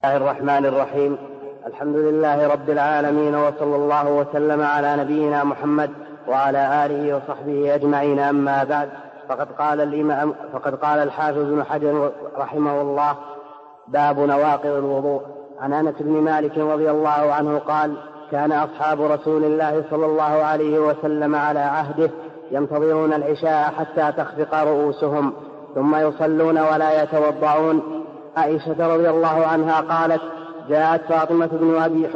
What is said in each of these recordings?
الله الرحمن الرحيم. الحمد لله رب العالمين، وصلى الله وسلم على نبينا محمد وعلى آله وصحبه أجمعين. أما بعد، فقد قال الحافظ ابن حجر رحمه الله: باب نواقض الوضوء. عن أنس بن مالك رضي الله عنه قال: كان أصحاب رسول الله صلى الله عليه وسلم على عهده ينتظرون العشاء حتى تخفق رؤوسهم ثم يصلون ولا يتوضعون. عائشة رضي الله عنها قالت: جاءت فاطمة بنت أبي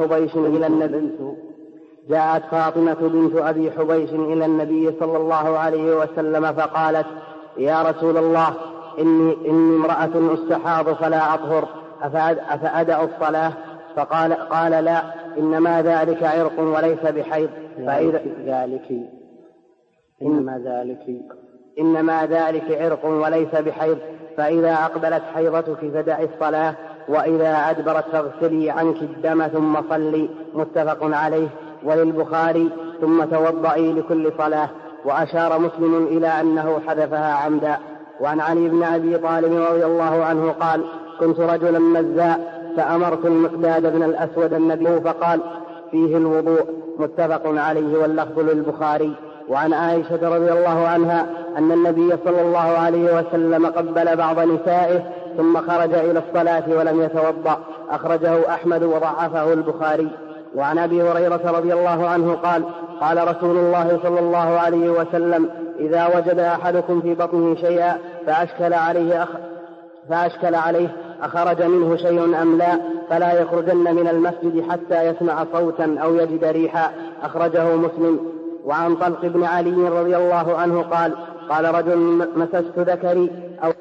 حبيش إلى النبي صلى الله عليه وسلم فقالت: يا رسول الله، إني امرأة أستحاض فلا أطهر، أفأدع الصلاة؟ قال: لا، إنما ذلك عرق وليس بحيض. إنما ذلك عرق وليس بحيض، فإذا أقبلت حيضتك فدعي الصلاة، وإذا أدبرت فاغسلي عنك الدم ثم صلي. متفق عليه. وللبخاري: ثم توضئي لكل صلاة. وأشار مسلم إلى أنه حذفها عمدا. وعن علي بن أبي طالب رضي الله عنه قال: كنت رجلا مزاء فأمرت المقداد بن الأسود النبي فقال: فيه الوضوء. متفق عليه، واللفظ للبخاري. وعن عائشة رضي الله عنها أن النبي صلى الله عليه وسلم قبل بعض نسائه ثم خرج إلى الصلاة ولم يتوضأ. أخرجه أحمد وضعفه البخاري. وعن أبي هريرة رضي الله عنه قال: قال رسول الله صلى الله عليه وسلم: إذا وجد أحدكم في بطنه شيئا فأشكل عليه أخرج منه شيء أم لا، فلا يخرجن من المسجد حتى يسمع صوتا أو يجد ريحا. أخرجه مسلم. وعن طلق بن علي رضي الله عنه قال: قال رجل: مسست ذكري أو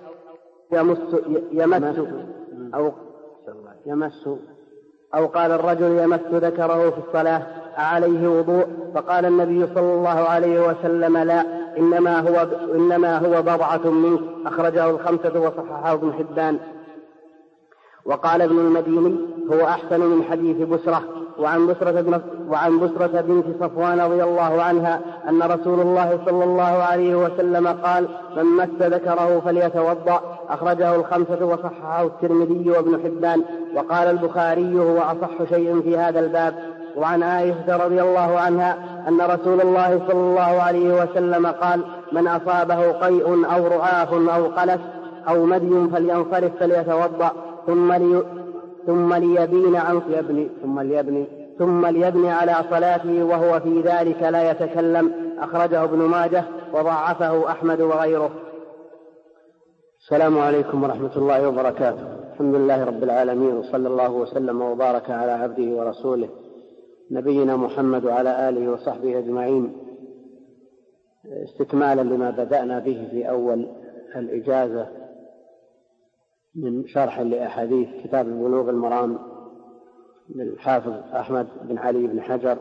يمس أو قال الرجل: يمس ذكره في الصلاة، أعليه وضوء؟ فقال النبي صلى الله عليه وسلم: لا، إنما هو بضعة منك. أخرجه الخمسة وصححه ابن حبان. وقال ابن المديني: هو أحسن من حديث بسرة. وعن بسرة بنت صفوان رضي الله عنها أن رسول الله صلى الله عليه وسلم قال: من مس ذكره فليتوضأ. أخرجه الخمسة وصححه الترمذي وابن حبان. وقال البخاري: هو أصح شيء في هذا الباب. وعن عائشة رضي الله عنها أن رسول الله صلى الله عليه وسلم قال: من أصابه قيء أو رعاف أو قلس أو مدي فلينصرف فليتوضأ ثم ليبني على صلاته وهو في ذلك لا يتكلم. أخرجه ابن ماجه وضعفه أحمد وغيره. السلام عليكم ورحمة الله وبركاته. الحمد لله رب العالمين، وصلى الله وسلم وبارك على عبده ورسوله نبينا محمد وعلى آله وصحبه أجمعين. استكمالا لما بدأنا به في أول الإجازة من شرح لأحاديث كتاب بلوغ المرام للحافظ أحمد بن علي بن حجر،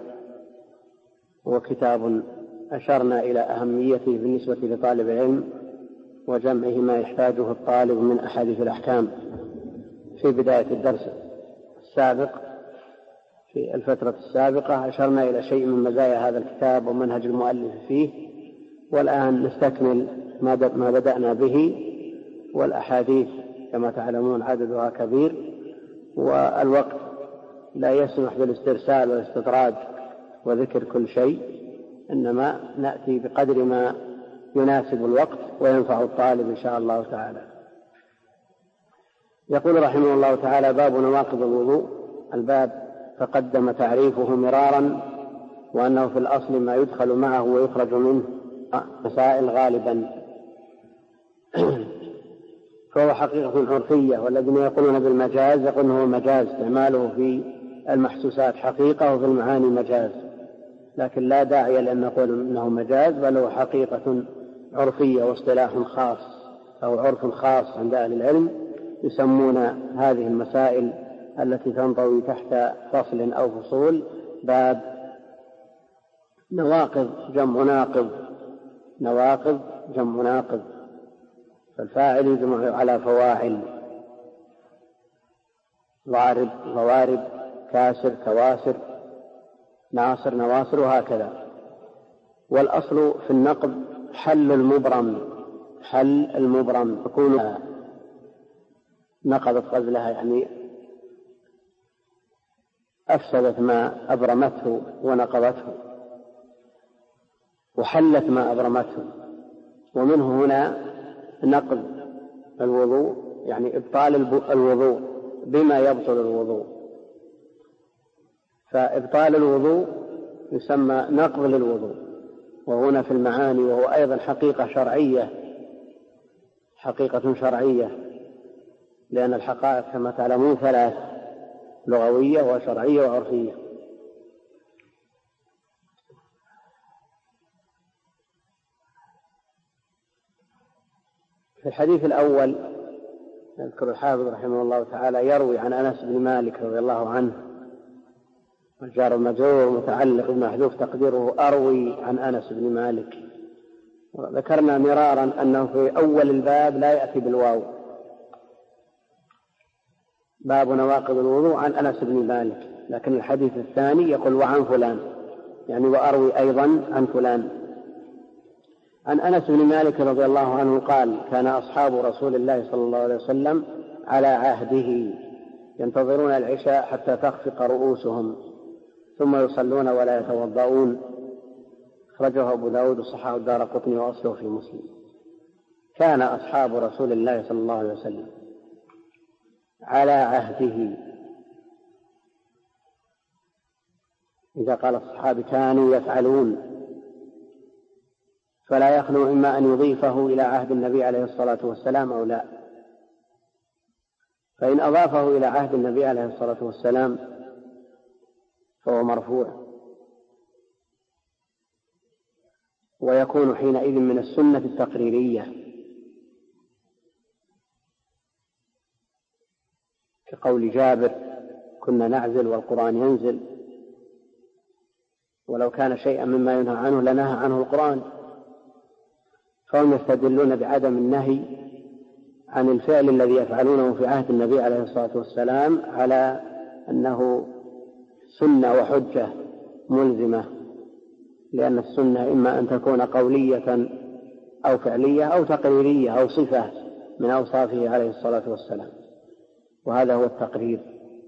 وكتاب أشرنا إلى أهميته بالنسبة لطالب العلم وجمعه ما يحتاجه الطالب من أحاديث الأحكام. في بداية الدرس السابق في الفترة السابقة أشرنا إلى شيء من مزايا هذا الكتاب ومنهج المؤلف فيه، والآن نستكمل ما بدأنا به. والأحاديث كما تعلمون عددها كبير، والوقت لا يسمح بالاسترسال والاستطراد وذكر كل شيء، إنما نأتي بقدر ما يناسب الوقت وينفع الطالب إن شاء الله تعالى. يقول رحمه الله تعالى: باب نواقض الوضوء. الباب تقدم تعريفه مرارا، وأنه في الأصل ما يدخل معه ويخرج منه مسائل غالبا، فهو حقيقة عرفية. والذين يقولون بالمجاز يقولون هو مجاز، استعماله في المحسوسات حقيقة وفي المعاني مجاز، لكن لا داعي لأن نقول إنه مجاز، بل هو حقيقة عرفية واصطلاح خاص أو عرف خاص عند أهل العلم، يسمون هذه المسائل التي تنضوي تحت فصل أو فصول باب نواقض جمع ناقض. نواقض جمع ناقض، فالفاعل يجمع على فواعل: ضارب ضوارب، كاسر كواسر، ناصر نواصر، وهكذا. والأصل في النقض حل المبرم يكون نقضت غزلها، يعني أفسدت ما أبرمته ونقضته وحلت ما أبرمته. ومنه هنا نقض الوضوء، يعني إبطال الوضوء بما يبطل الوضوء، فإبطال الوضوء يسمى نقض للوضوء، وهنا في المعاني، وهو أيضا حقيقة شرعية، لأن الحقائق كما تعلمون ثلاث: لغوية وشرعية وعرفية. في الحديث الأول يذكر الحافظ رحمه الله تعالى يروي عن أنس بن مالك رضي الله عنه، والجار المجرور متعلق بمحذوف تقديره أروي عن أنس بن مالك. ذكرنا مرارا أنه في أول الباب لا يأتي بالواو، باب نواقض الوضوء عن أنس بن مالك، لكن الحديث الثاني يقول وعن فلان، يعني وأروي أيضا عن فلان. عن أنس بن مالك رضي الله عنه قال: كان أصحاب رسول الله صلى الله عليه وسلم على عهده ينتظرون العشاء حتى تخفق رؤوسهم ثم يصلون ولا يتوضؤون. أخرجه أبو داود وصححه الدارقطني وأصله في مسلم. كان أصحاب رسول الله صلى الله عليه وسلم على عهده. إذا قال الصحابة كانوا يفعلون، فلا يخلو إما أن يضيفه إلى عهد النبي عليه الصلاة والسلام أو لا. فإن أضافه إلى عهد النبي عليه الصلاة والسلام فهو مرفوع، ويكون حينئذ من السنة التقريرية، كقول جابر: كنا نعزل والقرآن ينزل. ولو كان شيئا مما ينهى عنه لنهى عنه القرآن، فهم يستدلون بعدم النهي عن الفعل الذي يفعلونه في عهد النبي عليه الصلاة والسلام على أنه سنة وحجة ملزمة، لأن السنة إما أن تكون قولية أو فعلية أو تقريرية أو صفة من أوصافه عليه الصلاة والسلام، وهذا هو التقرير،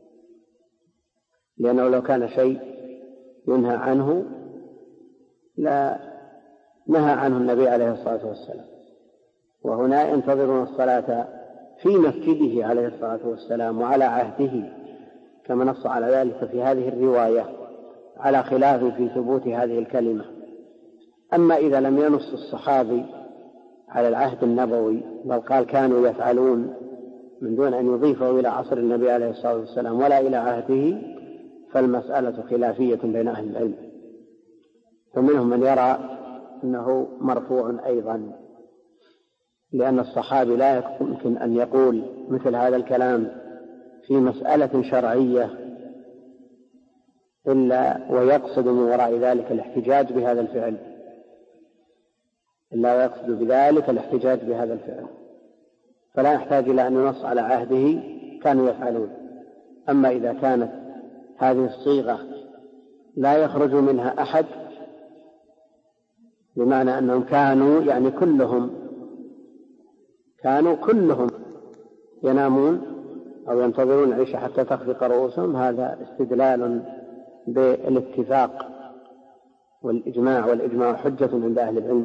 لأنه لو كان شيء ينهى عنه لا نهى عنه النبي عليه الصلاة والسلام. وهنا ينتظرون الصلاة في مسجده عليه الصلاة والسلام وعلى عهده، كما نص على ذلك في هذه الرواية، على خلاف في ثبوت هذه الكلمة. أما إذا لم ينص الصحابي على العهد النبوي، بل قال كانوا يفعلون من دون أن يضيفه إلى عصر النبي عليه الصلاة والسلام ولا إلى عهده، فالمسألة خلافية بين أهل العلم. فمنهم من يرى أنه مرفوع أيضا، لأن الصحابي لا يمكن أن يقول مثل هذا الكلام في مسألة شرعية إلا ويقصد من وراء ذلك الاحتجاج بهذا الفعل، فلا يحتاج إلى أن ينص على عهده كانوا يفعلون. أما إذا كانت هذه الصيغة لا يخرج منها أحد، بمعنى أنهم كانوا يعني كانوا كلهم ينامون أو ينتظرون العشاء حتى تخفق رؤوسهم، هذا استدلال بالاتفاق والإجماع حجة عند أهل العلم.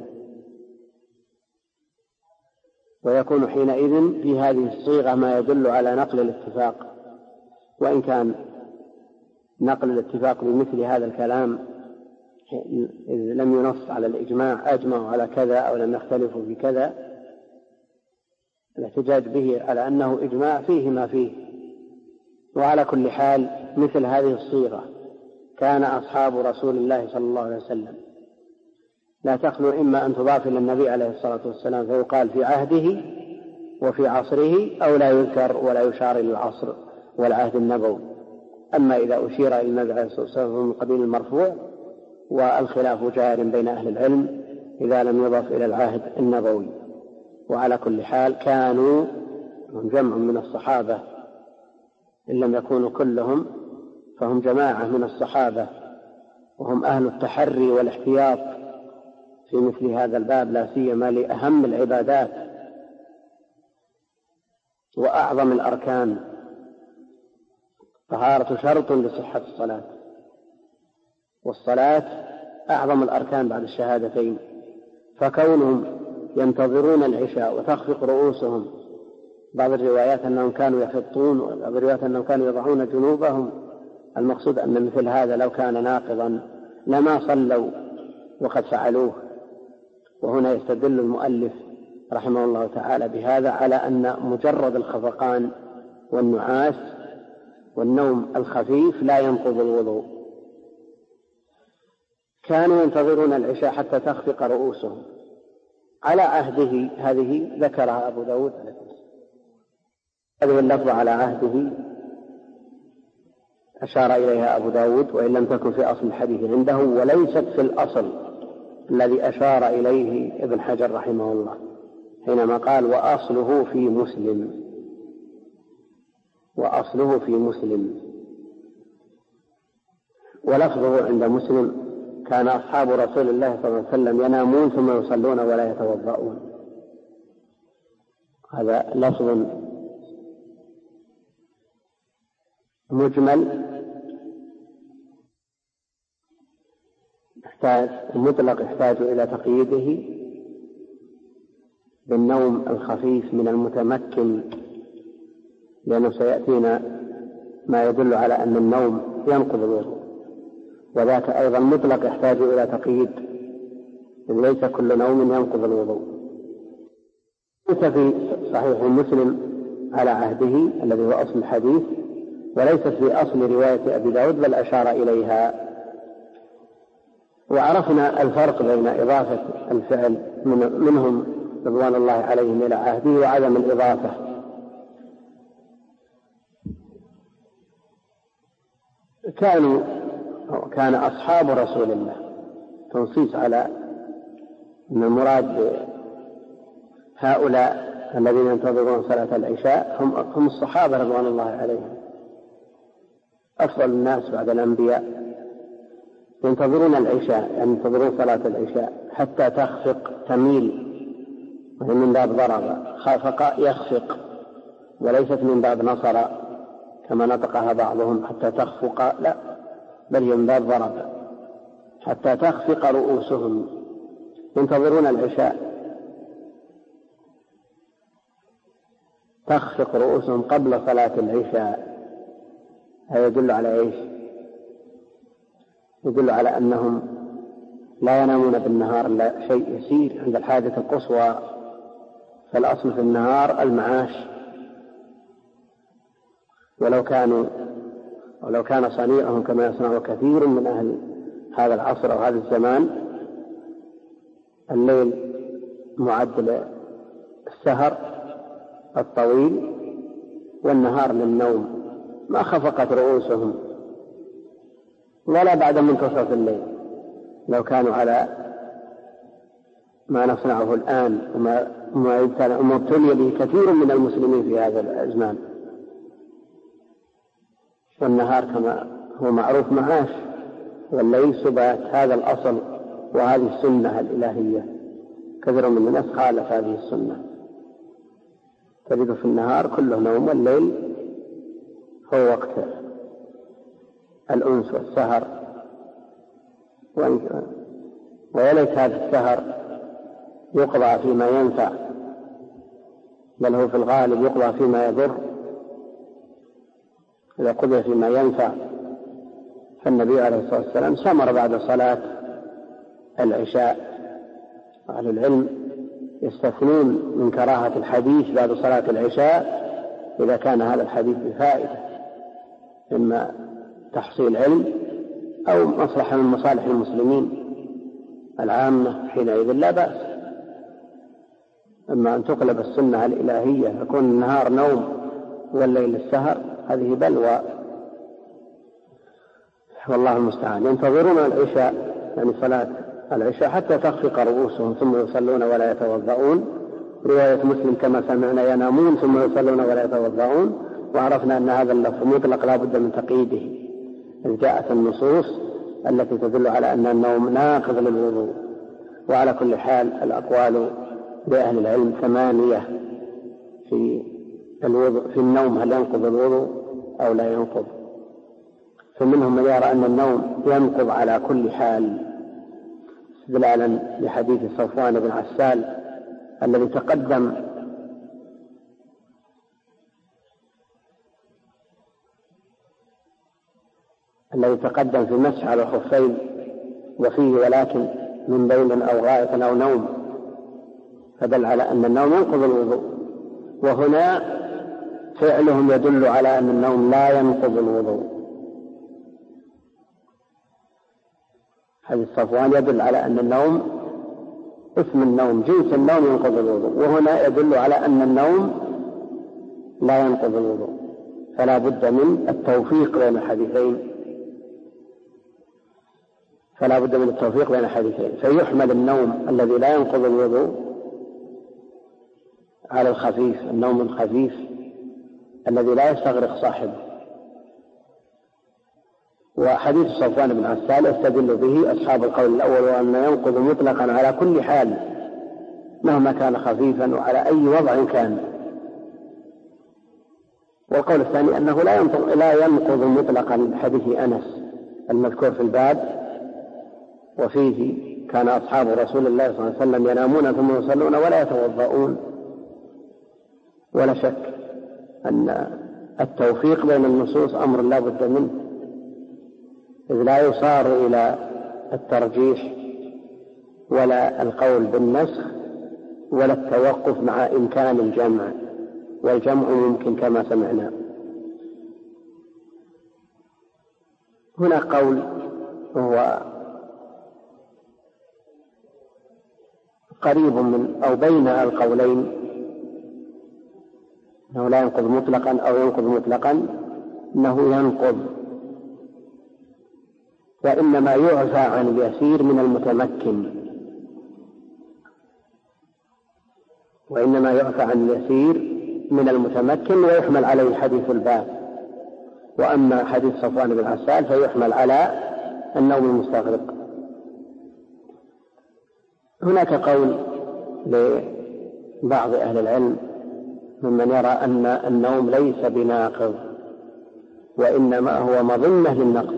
ويكون حينئذ في هذه الصيغة ما يدل على نقل الاتفاق، وإن كان نقل الاتفاق بمثل هذا الكلام إذ لم ينص على الإجماع أجمعوا على كذا أو لم يختلفوا في كذا، الاحتجاج به على أنه إجماع فيه ما فيه. وعلى كل حال مثل هذه الصيغة كان أصحاب رسول الله صلى الله عليه وسلم لا تخلو إما أن تضاف إلى النبي عليه الصلاة والسلام فيقال في عهده وفي عصره، أو لا يذكر ولا يشار إلى العصر والعهد النبوي. أما إذا أشير إلى النبي عليه الصلاة والسلام من قبيل المرفوع، والخلاف جار بين أهل العلم إذا لم يضف إلى العهد النبوي. وعلى كل حال كانوا جمع من الصحابة، إن لم يكونوا كلهم فهم جماعة من الصحابة، وهم أهل التحري والاحتياط في مثل هذا الباب، لا سيما لأهم العبادات وأعظم الأركان. طهارة شرط لصحة الصلاة، والصلاة أعظم الأركان بعد الشهادتين، فكونهم ينتظرون العشاء وتخفق رؤوسهم، بعض الروايات أنهم كانوا يخطون، وبعض الروايات أنهم كانوا يضعون جنوبهم، المقصود أن مثل هذا لو كان ناقضا لما صلوا وقد فعلوه. وهنا يستدل المؤلف رحمه الله تعالى بهذا على أن مجرد الخفقان والنعاس والنوم الخفيف لا ينقض الوضوء. كانوا ينتظرون العشاء حتى تخفق رؤوسهم على عهده، هذه ذكرها أبو داود، هذه اللفظة على عهده أشار إليها أبو داود، وإن لم تكن في أصل الحديث عنده، وليست في الأصل الذي أشار إليه ابن حجر رحمه الله حينما قال وأصله في مسلم، وأصله في مسلم. ولفظه عند مسلم كان أصحاب رسول الله صلى الله عليه وسلم ينامون ثم يصلون ولا يتوضؤون. هذا لفظ مجمل مطلق يحتاج إلى تقييده بالنوم الخفيف من المتمكن، لأنه سيأتينا ما يدل على أن النوم ينقض الوضوء، وذاك أيضا مطلق يحتاج إلى تقييد، ليس كل نوم ينقض الوضوء. ليس في صحيح مسلم على عهده الذي هو أصل الحديث، وليست في أصل رواية أبي داود بل أشار إليها. وعرفنا الفرق بين إضافة الفعل منهم رضوان الله عليهم إلى عهده وعدم الإضافة. كان أصحاب رسول الله، تنصيص على أن المراد هؤلاء الذين ينتظرون صلاة العشاء هم الصحابة رضوان الله عليهم، أفضل الناس بعد الأنبياء، ينتظرون العشاء، ينتظرون صلاة العشاء حتى تخفق تميل، وهي من باب ضرب، خافق يخفق، وليست من باب نصر كما نطقها بعضهم حتى تخفق، لا، بل هي من باب ضرب حتى تخفق رؤوسهم. ينتظرون العشاء تخفق رؤوسهم قبل صلاة العشاء. هذا يدل على إيش؟ يدل على أنهم لا ينامون بالنهار إلا شيء يسير عند الحاجة القصوى، فالأصل في النهار المعاش. ولو كان صنيعهم كما يصنع كثير من أهل هذا العصر أو هذا الزمان، الليل معد للسهر الطويل والنهار للنوم، ما خفقت رؤوسهم ولا بعد منتصف الليل. لو كانوا على ما نصنعه الآن وما ابتلي به كثير من المسلمين في هذا الزمان، والنهار كما هو معروف معاش والليل سبات، هذا الأصل وهذه السنة الإلهية. كثير من الناس خالف هذه السنة، تجد في النهار كله نوم، والليل هو وقت الأنس والسهر، وليس هذا السهر يقضى فيما ينفع، بل هو في الغالب يقضى فيما يضر. إذا قضي فيما ينفع فالنبي عليه الصلاة والسلام سمر بعد صلاة العشاء. أهل العلم يستثنون من كراهة الحديث بعد صلاة العشاء إذا كان هذا الحديث بفائدة، إما تحصيل علم أو مصلحة من مصالح المسلمين العامة، حينئذ لا بأس. أما أن تقلب السنة الإلهية يكون النهار نوم والليل السهر، هذه بلوى، والله المستعان. ينتظرون العشاء، يعني صلاة العشاء، حتى تخفق رؤوسهم ثم يصلون ولا يتوضؤون. رواية مسلم كما سمعنا ينامون ثم يصلون ولا يتوضؤون. وعرفنا أن هذا اللفظ مطلق لا بد من تقييده، إذ جاءت النصوص التي تدل على أن النوم ناقض للوضوء. وعلى كل حال الأقوال لأهل العلم 8 في النوم، هل ينقض الوضوء أو لا ينقض. فمنهم من يرى أن النوم ينقض على كل حال استدلالا بحديث صفوان بن عسال الذي تقدم في المسح على الخفين وفيه ولكن من بول أو غائط أو نوم، فدل على أن النوم ينقض الوضوء. وهنا فعلهم يدل على أن النوم لا ينقض الوضوء. حديث صفوان يدل على أن النوم اسم النوم جنس النوم ينقض الوضوء، وهنا يدل على أن النوم لا ينقض الوضوء. فلا بد من التوفيق بين الحديثين، فيحمل النوم الذي لا ينقض الوضوء على الخفيف، النوم الخفيف الذي لا يستغرق صاحبه. وحديث صفوان بن عسال يستدل به أصحاب القول الأول، وأن ينقض مطلقا على كل حال مهما كان خفيفا وعلى أي وضع كان. والقول الثاني أنه لا ينقض مطلقا حديث أنس المذكور في الباب، وفيه كان أصحاب رسول الله صلى الله عليه وسلم ينامون ثم يصلون ولا يتوضؤون. ولا شك أن التوفيق بين النصوص أمر لا بد منه، إذ لا يصار إلى الترجيح ولا القول بالنسخ ولا التوقف مع إمكان الجمع، والجمع ممكن كما سمعنا. هنا قول هو قريب من أو بين القولين، أنه لا ينقض مطلقا أو ينقض مطلقا، أنه ينقض وإنما يعفى عن اليسير من المتمكن، ويحمل عليه حديث الباب. وأما حديث صفوان بن عسال فيحمل على النوم المستغرق. هناك قول لبعض أهل العلم ممن يرى أن النوم ليس بناقض، وإنما هو مظنة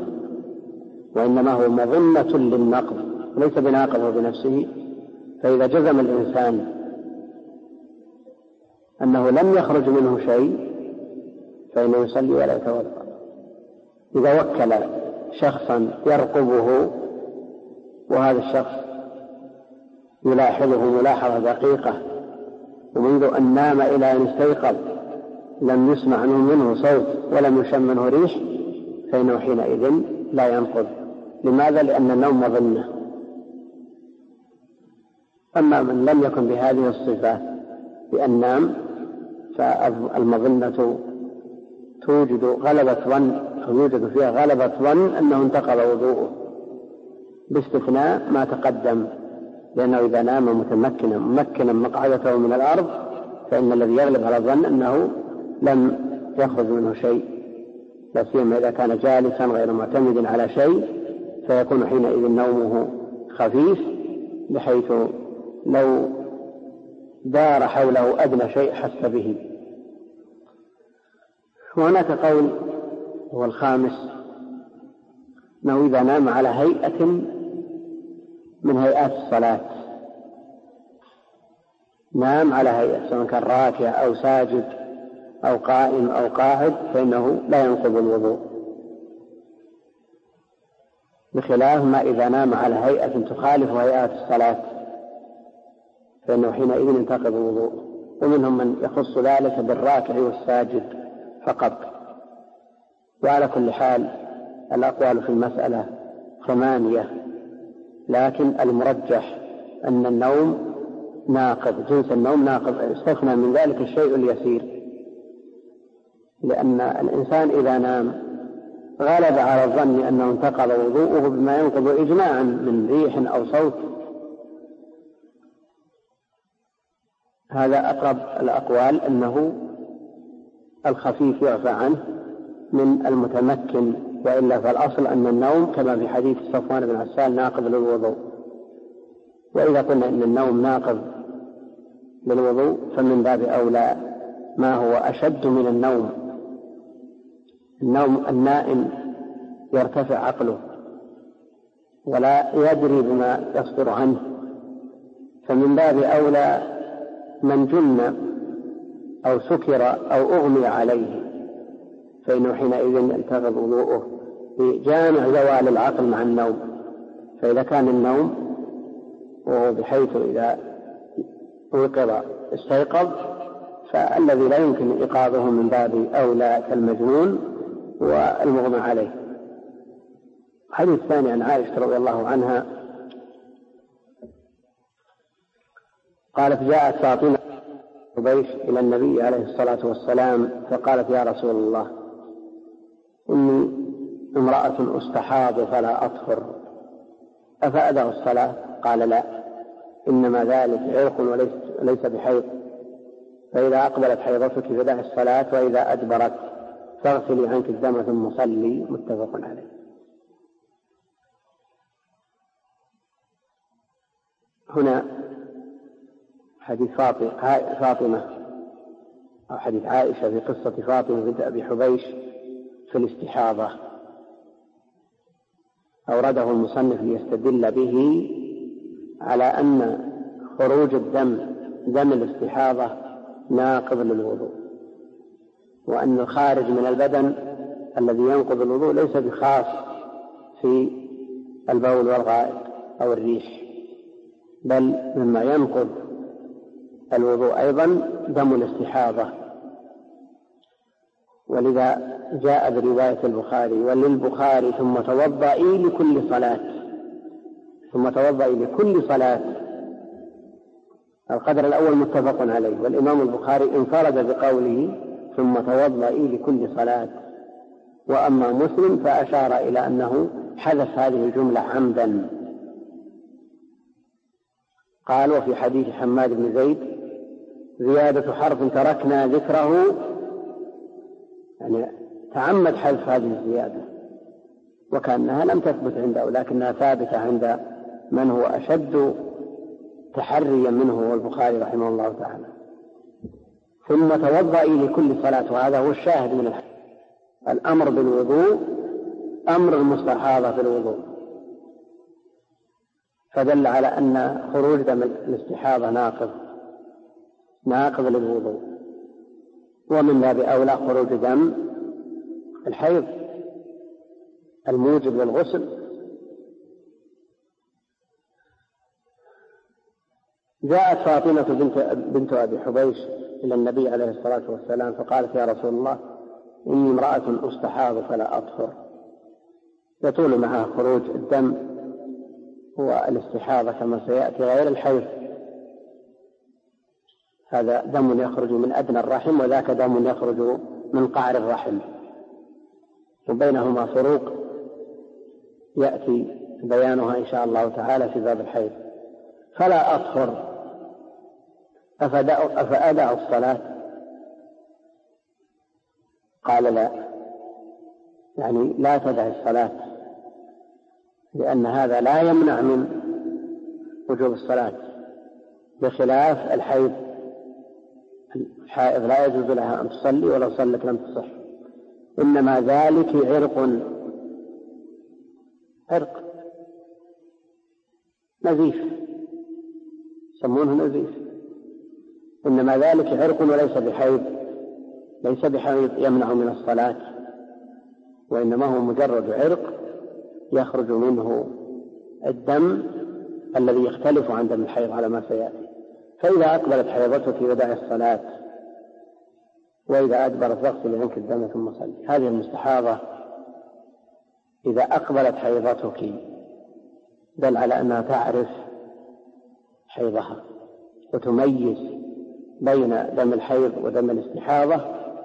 للنقض، ليس بناقض بنفسه. فإذا جزم الإنسان أنه لم يخرج منه شيء فإنه يصلي ولا يتوضأ. إذا وكل شخصا يرقبه وهذا الشخص يلاحظه ملاحظة دقيقة، ومنذ أن نام إلى أن استيقظ لم يسمع منه صوت ولم يشم منه ريح، فإنه حينئذ لا ينقض. لماذا؟ لأن النوم مظنة. أما من لم يكن بهذه الصفات بأن نام، فالمظنة توجد غلبة ظن، أو يوجد فيها غلبة ظن أنه انتقض وضوءه، باستثناء ما تقدم، لأنه إذا نام ممكنا مقعدته من الأرض فإن الذي يغلب على الظن أنه لم يخرج منه شيء، لا سيما إذا كان جالسا غير معتمد على شيء، فيكون حينئذ نومه خفيف بحيث لو دار حوله أدنى شيء حس به. وهناك قول هو الخامس، أنه إذا نام على هيئة من هيئات الصلاة، نام على هيئة سواء كان راكع أو ساجد أو قائم أو قاعد، فإنه لا ينقض الوضوء، بخلاف ما إذا نام على هيئة تخالف هيئات الصلاة فإنه حينئذ ينتقض الوضوء. ومنهم من يخص ذلك بالراكع والساجد فقط. وعلى كل حال الأقوال في المسألة 8، لكن المرجح أن النوم ناقض، جنس النوم ناقض، استثنى من ذلك الشيء اليسير، لأن الإنسان إذا نام غلب على الظن أنه انتقض وضوءه بما ينقض إجماعا من ريح أو صوت. هذا أقرب الأقوال، أنه الخفيف يعفى عنه من المتمكن، وإلا فالأصل أن النوم كما في حديث صفوان بن عسال ناقض للوضوء. وإذا قلنا أن النوم ناقض للوضوء فمن باب أولى ما هو أشد من النوم. النائم يرتفع عقله ولا يدري بما يصدر عنه، فمن باب أولى من جن أو سكر أو أغمي عليه فإنه حينئذ ينتقض وضوءه بجامع زوال العقل مع النوم. فإذا كان النوم وهو بحيث إذا وقظ استيقظ فالذي لا يمكن إيقاظه من باب أولى كالمجنون والمغمى عليه. الحديث الثاني عن عائشة رضي الله عنها قالت: جاءت فاطمة حبيش إلى النبي عليه الصلاة والسلام فقالت: يا رسول الله، إني امرأة أستحاض فلا أطهر، أفأدع الصلاة؟ قال: لا، إنما ذلك عرق وليس بحيض، فإذا أقبلت حيضتك فدع الصلاة، وإذا أدبرت فاغسلي عنك الدم ثم صلي. متفق عليه. هنا حديث فاطمة أو حديث عائشة في قصة فاطمة بنت أبي حبيش في الاستحاضة أورده المصنف ليستدل به على أن خروج دم الاستحاضة ناقض للوضوء، وأن الخارج من البدن الذي ينقض الوضوء ليس بخاص في البول والغائط أو الريح، بل مما ينقض الوضوء أيضا دم الاستحاضة. ولذا جاء برواية البخاري: وللبخاري ثم توضئي لكل صلاة، ثم توضئي لكل صلاة. القدر الأول متفق عليه، والإمام البخاري انفرد بقوله ثم توضئي لكل صلاة، وأما مسلم فأشار إلى أنه حذف هذه الجملة عمدا. قال: وفي حديث حماد بن زيد زيادة حرف تركنا ذكره، يعني تعمد حذف هذه الزيادة، وكأنها لم تثبت عنده، ولكنها ثابتة عند من هو أشد تحريا منه، والبخاري رحمه الله تعالى. ثم توضئي لكل صلاة، وهذا هو الشاهد من الحديث. الأمر بالوضوء أمر المستحاضة في الوضوء، فدل على أن خروج دم الاستحاضة ناقض للوضوء، ومن باب أولى خروج دم الحيض الموجب للغسل. جاءت فاطمة بنت أبي حبيش إلى النبي عليه الصلاة والسلام فقالت: يا رسول الله، إني امرأة أستحاض فلا أطهر. يطول معها خروج الدم والاستحاضة كما سيأتي غير الحيض، هذا دم يخرج من أدنى الرحم، وذاك دم يخرج من قعر الرحم، وبينهما فروق يأتي بيانها إن شاء الله تعالى في باب الحيض. فلا أطهر، أفأدع الصلاة؟ قال: لا، يعني لا تدع الصلاة، لأن هذا لا يمنع من وجوب الصلاة، بخلاف الحيض. الحائض لا يجوز لها أن تصلي، ولو صلت لم تصح، إنما ذلك عرق نزيف، يسمونه نزيف، إنما ذلك عرق وليس بحيض، ليس بحيض يمنع من الصلاة، وإنما هو مجرد عرق يخرج منه الدم الذي يختلف عن دم الحيض على ما سيأتي. فإذا أقبلت حيضتك فدع الصلاة، وإذا أدبرت فاغسلي عنك الدم ثم صلي. هذه المستحاضة إذا أقبلت حيضتك دل على أنها تعرف حيضها وتميز بين دم الحيض ودم الاستحاضة،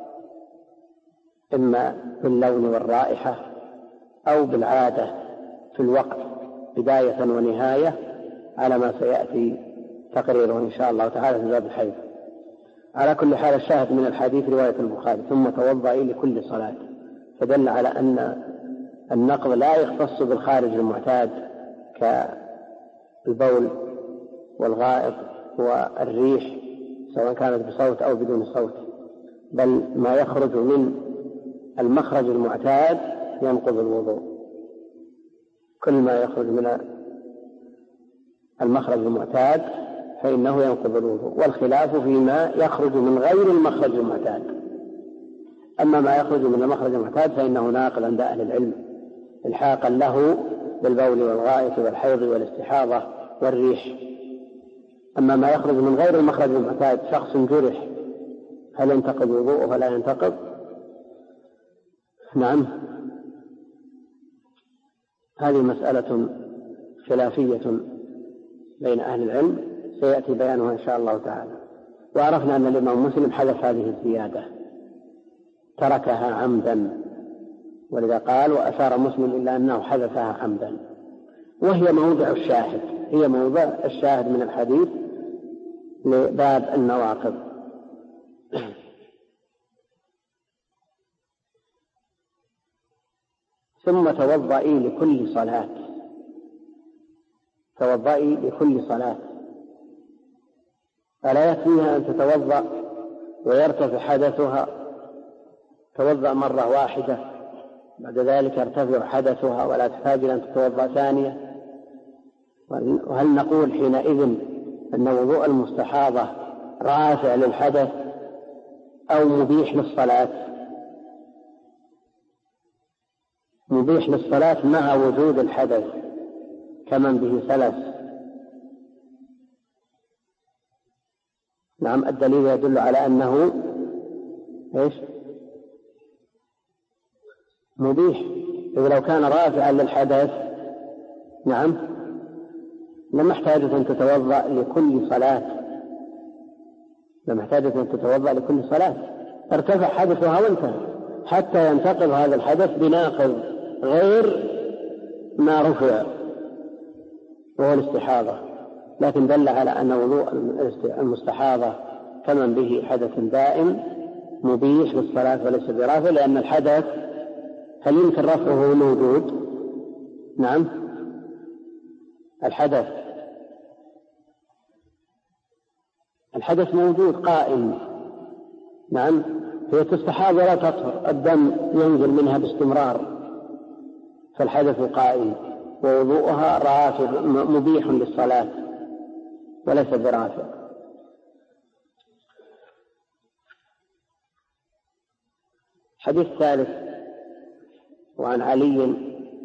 إما باللون والرائحة أو بالعادة في الوقت بداية ونهاية، على ما سيأتي تقريره إن شاء الله تعالى في باب الحيض. على كل حال الشاهد من الحديث رواية البخاري: ثم توضئي لكل صلاة، فدل على أن النقض لا يختص بالخارج المعتاد كالبول والغائط والريح، سواء كانت بصوت أو بدون صوت، بل ما يخرج من المخرج المعتاد ينقض الوضوء. كل ما يخرج من المخرج المعتاد فإنه ينقض الوضوء، والخلاف فيما يخرج من غير المخرج المعتاد. أما ما يخرج من المخرج المعتاد فإنه ناقل عند أهل العلم إلحاقا له بالبول والغائط والحيض والاستحاضة والريح. أما ما يخرج من غير المخرج المعتاد، شخص جرح، هل ينتقض وضوءه ولا ينتقض؟ نعم، هذه مسألة خلافية بين أهل العلم سيأتي بيانها إن شاء الله تعالى. وعرفنا أن الإمام مسلم حذف هذه الزيادة، تركها عمدا، ولذا قال وأشار مسلم إلا أنه حذفها عمدا، وهي موضع الشاهد، هي موضع الشاهد من الحديث لباب النواقض. ثم توضئي لكل صلاة، توضئي لكل صلاة، ألا يكفيها أن تتوضأ ويرتفع حدثها، توضأ مرة واحدة بعد ذلك يرتفع حدثها ولا تحتاج أن تتوضأ ثانية؟ وهل نقول حينئذ أن وضوء المستحاضة رافع للحدث أو مبيح للصلاة؟ مبيح للصلاة مع وجود الحدث كمن به سلس. نعم، الدليل يدل على أنه إيش؟ مبيح. إذا لو كان رافعا للحدث نعم لما احتاجت أن تتوضأ لكل صلاة، لما احتاجت أن تتوضأ لكل صلاة، ارتفع حدثها وانتهى حتى ينتقل هذا الحدث بناقض غير ما رفع وهو الاستحاضة. لكن دل على أن وضوء المستحاضة كمن به حدث دائم مبيح للصلاة وليس برافع، لأن الحدث هل يمكن رفعه موجود؟ نعم، الحدث موجود قائم. نعم، هي تستحاض ولا تطهر، الدم ينزل منها باستمرار، فالحدث قائم ووضوءها رافع مبيح للصلاة وليس برافع. حديث ثالث وعن علي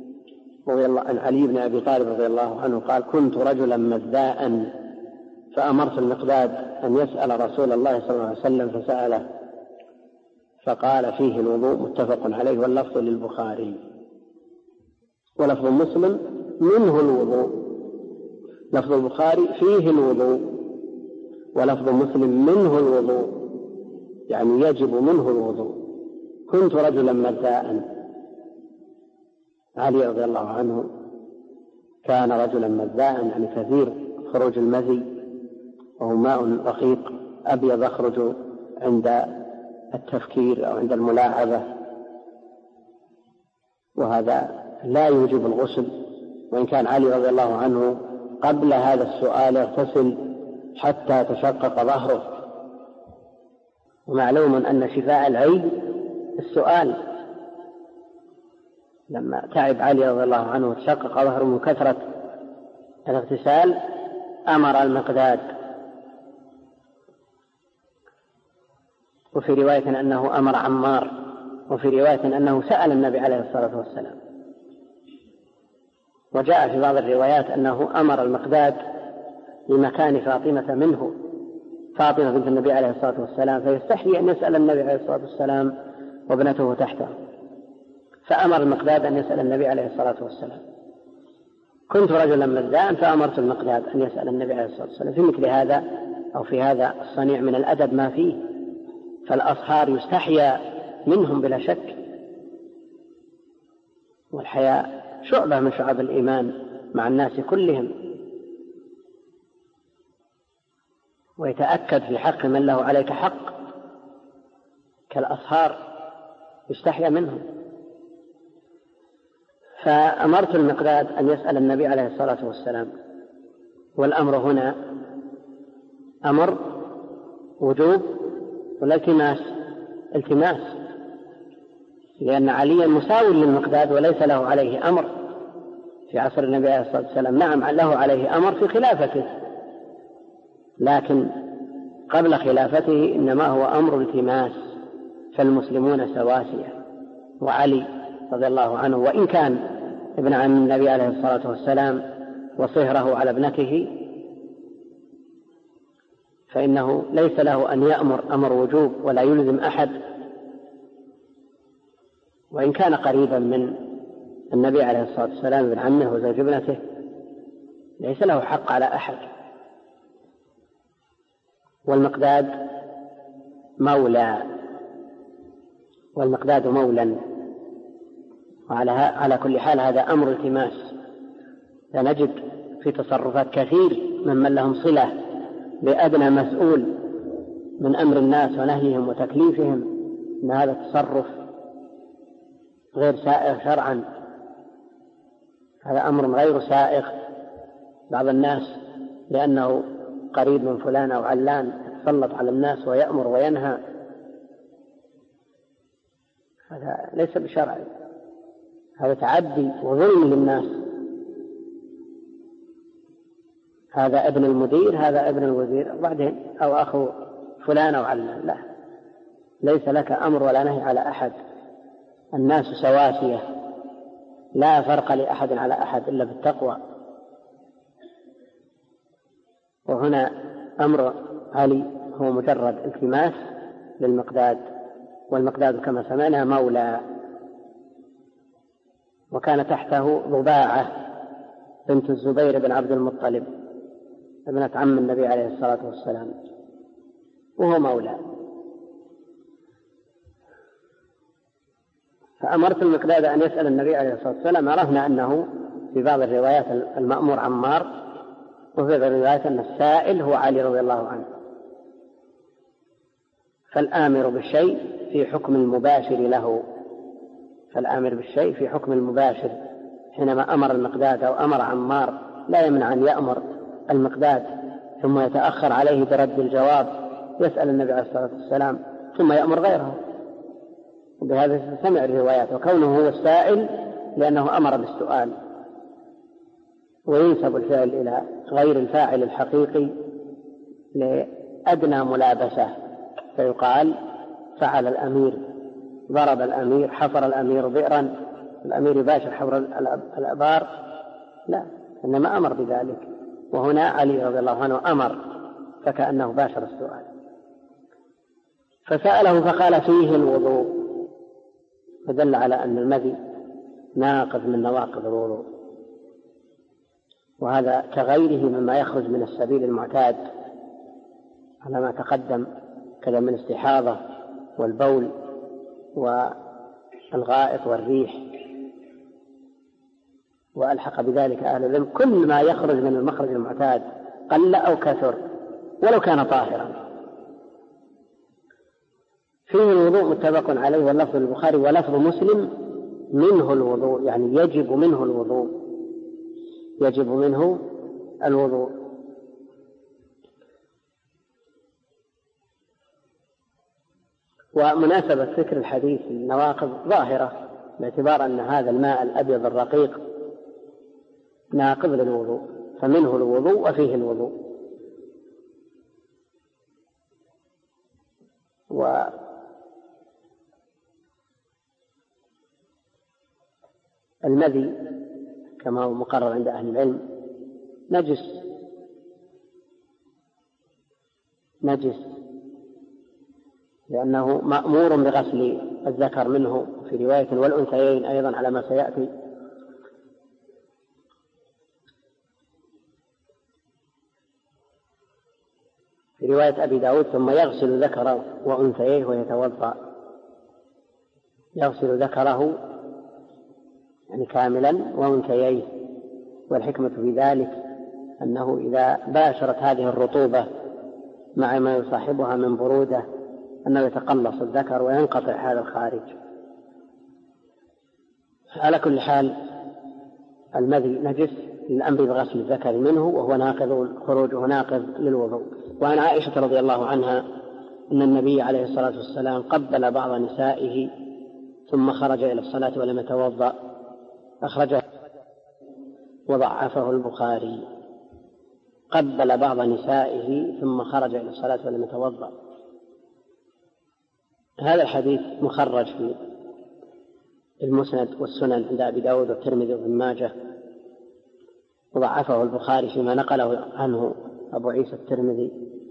بن أبي طالب رضي الله عنه قال: كنت رجلا مذاء فأمرت المقداد أن يسأل رسول الله صلى الله عليه وسلم فسأله فقال فيه الوضوء، متفق عليه، واللفظ للبخاري، ولفظ مسلم منه الوضوء. لفظ البخاري فيه الوضوء، ولفظ مسلم منه الوضوء، يعني يجب منه الوضوء. كنت رجلا مذاء، علي رضي الله عنه كان رجلا مذاء، يعني كثير خروج المذي، وهو ماء رقيق أبيض يخرج عند التفكير أو عند الملاعبة، وهذا لا يوجب الغسل. وإن كان علي رضي الله عنه قبل هذا السؤال يغتسل حتى تشقق ظهره، ومعلوم أن شفاء العي السؤال. لما تعب علي رضي الله عنه وتشقق ظهره من كثرة الاغتسال أمر المقداد، وفي رواية أنه أمر عمار، وفي رواية أنه سأل النبي عليه الصلاة والسلام. وجاء في بعض الروايات أنه أمر المقداد لمكان فاطمة منه، فاطمة بنت النبي عليه الصلاة والسلام، فيستحي أن يسأل النبي عليه الصلاة والسلام وابنته تحته، فأمر المقداد أن يسأل النبي عليه الصلاة والسلام. كنت رجلا مذاء فأمرت المقداد أن يسأل النبي عليه الصلاة والسلام. في مثل هذا أو في هذا الصنيع من الأدب ما فيه، فالأصهار يستحيا منهم بلا شك، والحياء شعبة من شعب الإيمان مع الناس كلهم، ويتأكد في حق من له عليك حق كالأصهار يستحيا منهم. فأمرت المقداد أن يسأل النبي عليه الصلاة والسلام، والأمر هنا أمر وجوب ولا التماس، لأن عليا مساو للمقداد وليس له عليه أمر، في عصر النبي عليه الصلاة والسلام نعم له عليه أمر في خلافته، لكن قبل خلافته إنما هو أمر التماس، فالمسلمون سواسية. وعلي رضي الله عنه وإن كان ابن عم النبي عليه الصلاة والسلام وصهره على ابنته، فإنه ليس له أن يأمر أمر وجوب ولا يلزم أحد، وإن كان قريبا من النبي عليه الصلاة والسلام ابن عمه وزوج ابنته ليس له حق على أحد. والمقداد مولى، والمقداد مولا، وعلى كل حال هذا أمر التماس. فنجد في تصرفات كثير ممن لهم صلة بأدنى مسؤول من أمر الناس ونهيهم وتكليفهم أن هذا التصرف غير سائغ شرعا، هذا أمر غير سائغ. بعض الناس لأنه قريب من فلان أو علان يتسلط على الناس ويأمر وينهى، هذا ليس بشرع، هذا تعدي وظلم للناس. هذا ابن المدير، هذا ابن الوزير بعدين، أو أخو فلان أو علان، لا، ليس لك أمر ولا نهي على أحد. الناس سواسية، لا فرق لأحد على أحد إلا بالتقوى. وهنا أمر علي هو مجرد التماس للمقداد، والمقداد كما سمعنا مولى. وكان تحته ضباعة بنت الزبير بن عبد المطلب ابنة عم النبي عليه الصلاة والسلام، وهو مولى. فأمرت المقداد أن يسأل النبي عليه الصلاة والسلام. عرفنا أنه في بعض الروايات المأمور عمار، وفي بعض الروايات أن السائل هو علي رضي الله عنه. فالآمر بالشيء في حكم المباشر له، فالآمر بالشيء في حكم المباشر. حينما أمر المقداد أو أمر عمار لا يمنع أن يأمر المقداد ثم يتأخر عليه برد الجواب، يسأل النبي عليه الصلاة والسلام ثم يأمر غيره. وبهذا سمع الروايات. وكونه هو السائل لأنه أمر بالسؤال، وينسب الفعل إلى غير الفاعل الحقيقي لأدنى ملابسة، فيقال فعل الأمير، ضرب الأمير، حفر الأمير بئرا، الأمير يباشر حفر الأبار، لا، إنما أمر بذلك. وهنا علي رضي الله عنه أمر، فكأنه باشر السؤال. فسأله فقال فيه الوضوء، فدل على أن المذي ناقض من نواقض الوضوء، وهذا كغيره مما يخرج من السبيل المعتاد على ما تقدم، كذا من استحاضة والبول والغائط والريح. وألحق بذلك أهل العلم كل ما يخرج من المخرج المعتاد قل أو كثر ولو كان طاهرا. فيه الوضوء متفق عليه، واللفظ البخاري ولفظ مسلم منه الوضوء، يعني يجب منه الوضوء، يجب منه الوضوء. ومناسبة ذكر الحديث النواقض ظاهرة، باعتبار أن هذا الماء الأبيض الرقيق ناقض للوضوء، فمنه الوضوء وفيه الوضوء. والمذي كما هو مقرر عند أهل العلم نجس لأنه مأمور بغسل الذكر منه في رواية والأنثيين أيضا على ما سيأتي. في رواية أبي داود ثم يغسل ذكره وأنثيه ويتوضأ، يغسل ذكره يعني كاملا وأنثيه. والحكمة في ذلك أنه إذا باشرت هذه الرطوبة مع ما يصاحبها من برودة أنه يتقلص الذكر وينقطع هذا الخارج. على كل حال المذي نجس للأمر بغسل الذكر منه، وهو ناقض، خروجه ناقض للوضوء. وعن عائشة رضي الله عنها أن النبي عليه الصلاة والسلام قبل بعض نسائه ثم خرج إلى الصلاة ولم يتوضأ، أخرجه وضعفه البخاري. قبل بعض نسائه ثم خرج إلى الصلاة ولم يتوضأ. هذا الحديث مخرج في المسند والسنن عند أبي داود والترمذي وابن ماجه، وضعفه البخاري فيما نقله عنه أبو عيسى الترمذي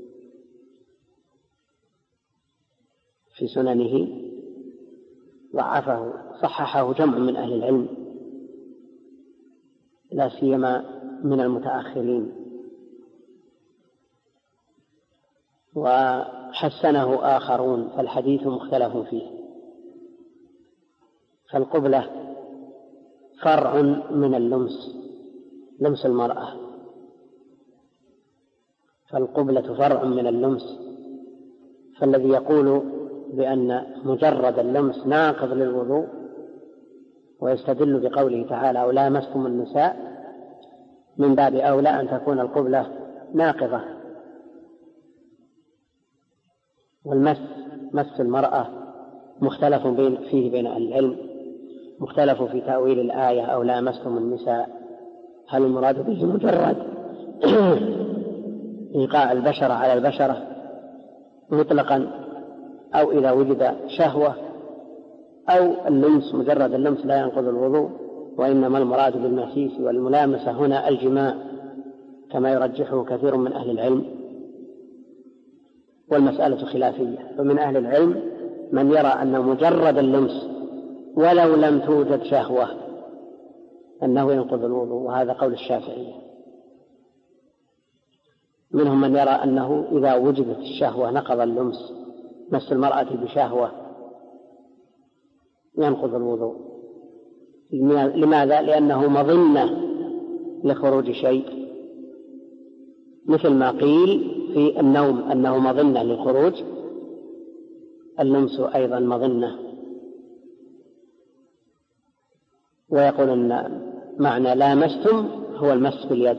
في سننه، ضعفه. صححه جمع من أهل العلم لا سيما من المتأخرين، وحسنه آخرون، فالحديث مختلف فيه. فالقبلة فرع من اللمس، لمس المرأة، فالقبلة فرع من اللمس. فالذي يقول بأن مجرد اللمس ناقض للوضوء ويستدل بقوله تعالى أو لامستم النساء، من باب أولى أن تكون القبلة ناقضة. والمس، مس المرأة، مختلف فيه بين أهل العلم، مختلف في تأويل الآية أو لامستم النساء، هل المراد به مجرد إيقاع البشرة على البشرة مطلقا، أو إذا وجد شهوة، أو اللمس مجرد اللمس لا ينقض الوضوء، وإنما المراد بالمسيس والملامسة هنا الجماع كما يرجحه كثير من أهل العلم. والمسألة خلافية، فمن أهل العلم من يرى أن مجرد اللمس ولو لم توجد شهوة أنه ينقض الوضوء، وهذا قول الشافعية. منهم من يرى أنه إذا وجدت الشهوة نقض اللمس، مس المرأة بشهوة ينقض الوضوء. لماذا؟ لأنه مظنة لخروج شيء، مثل ما قيل في النوم أنه مظنة للخروج، اللمس أيضا مظنة. ويقول أن معنى لامستم هو المس باليد.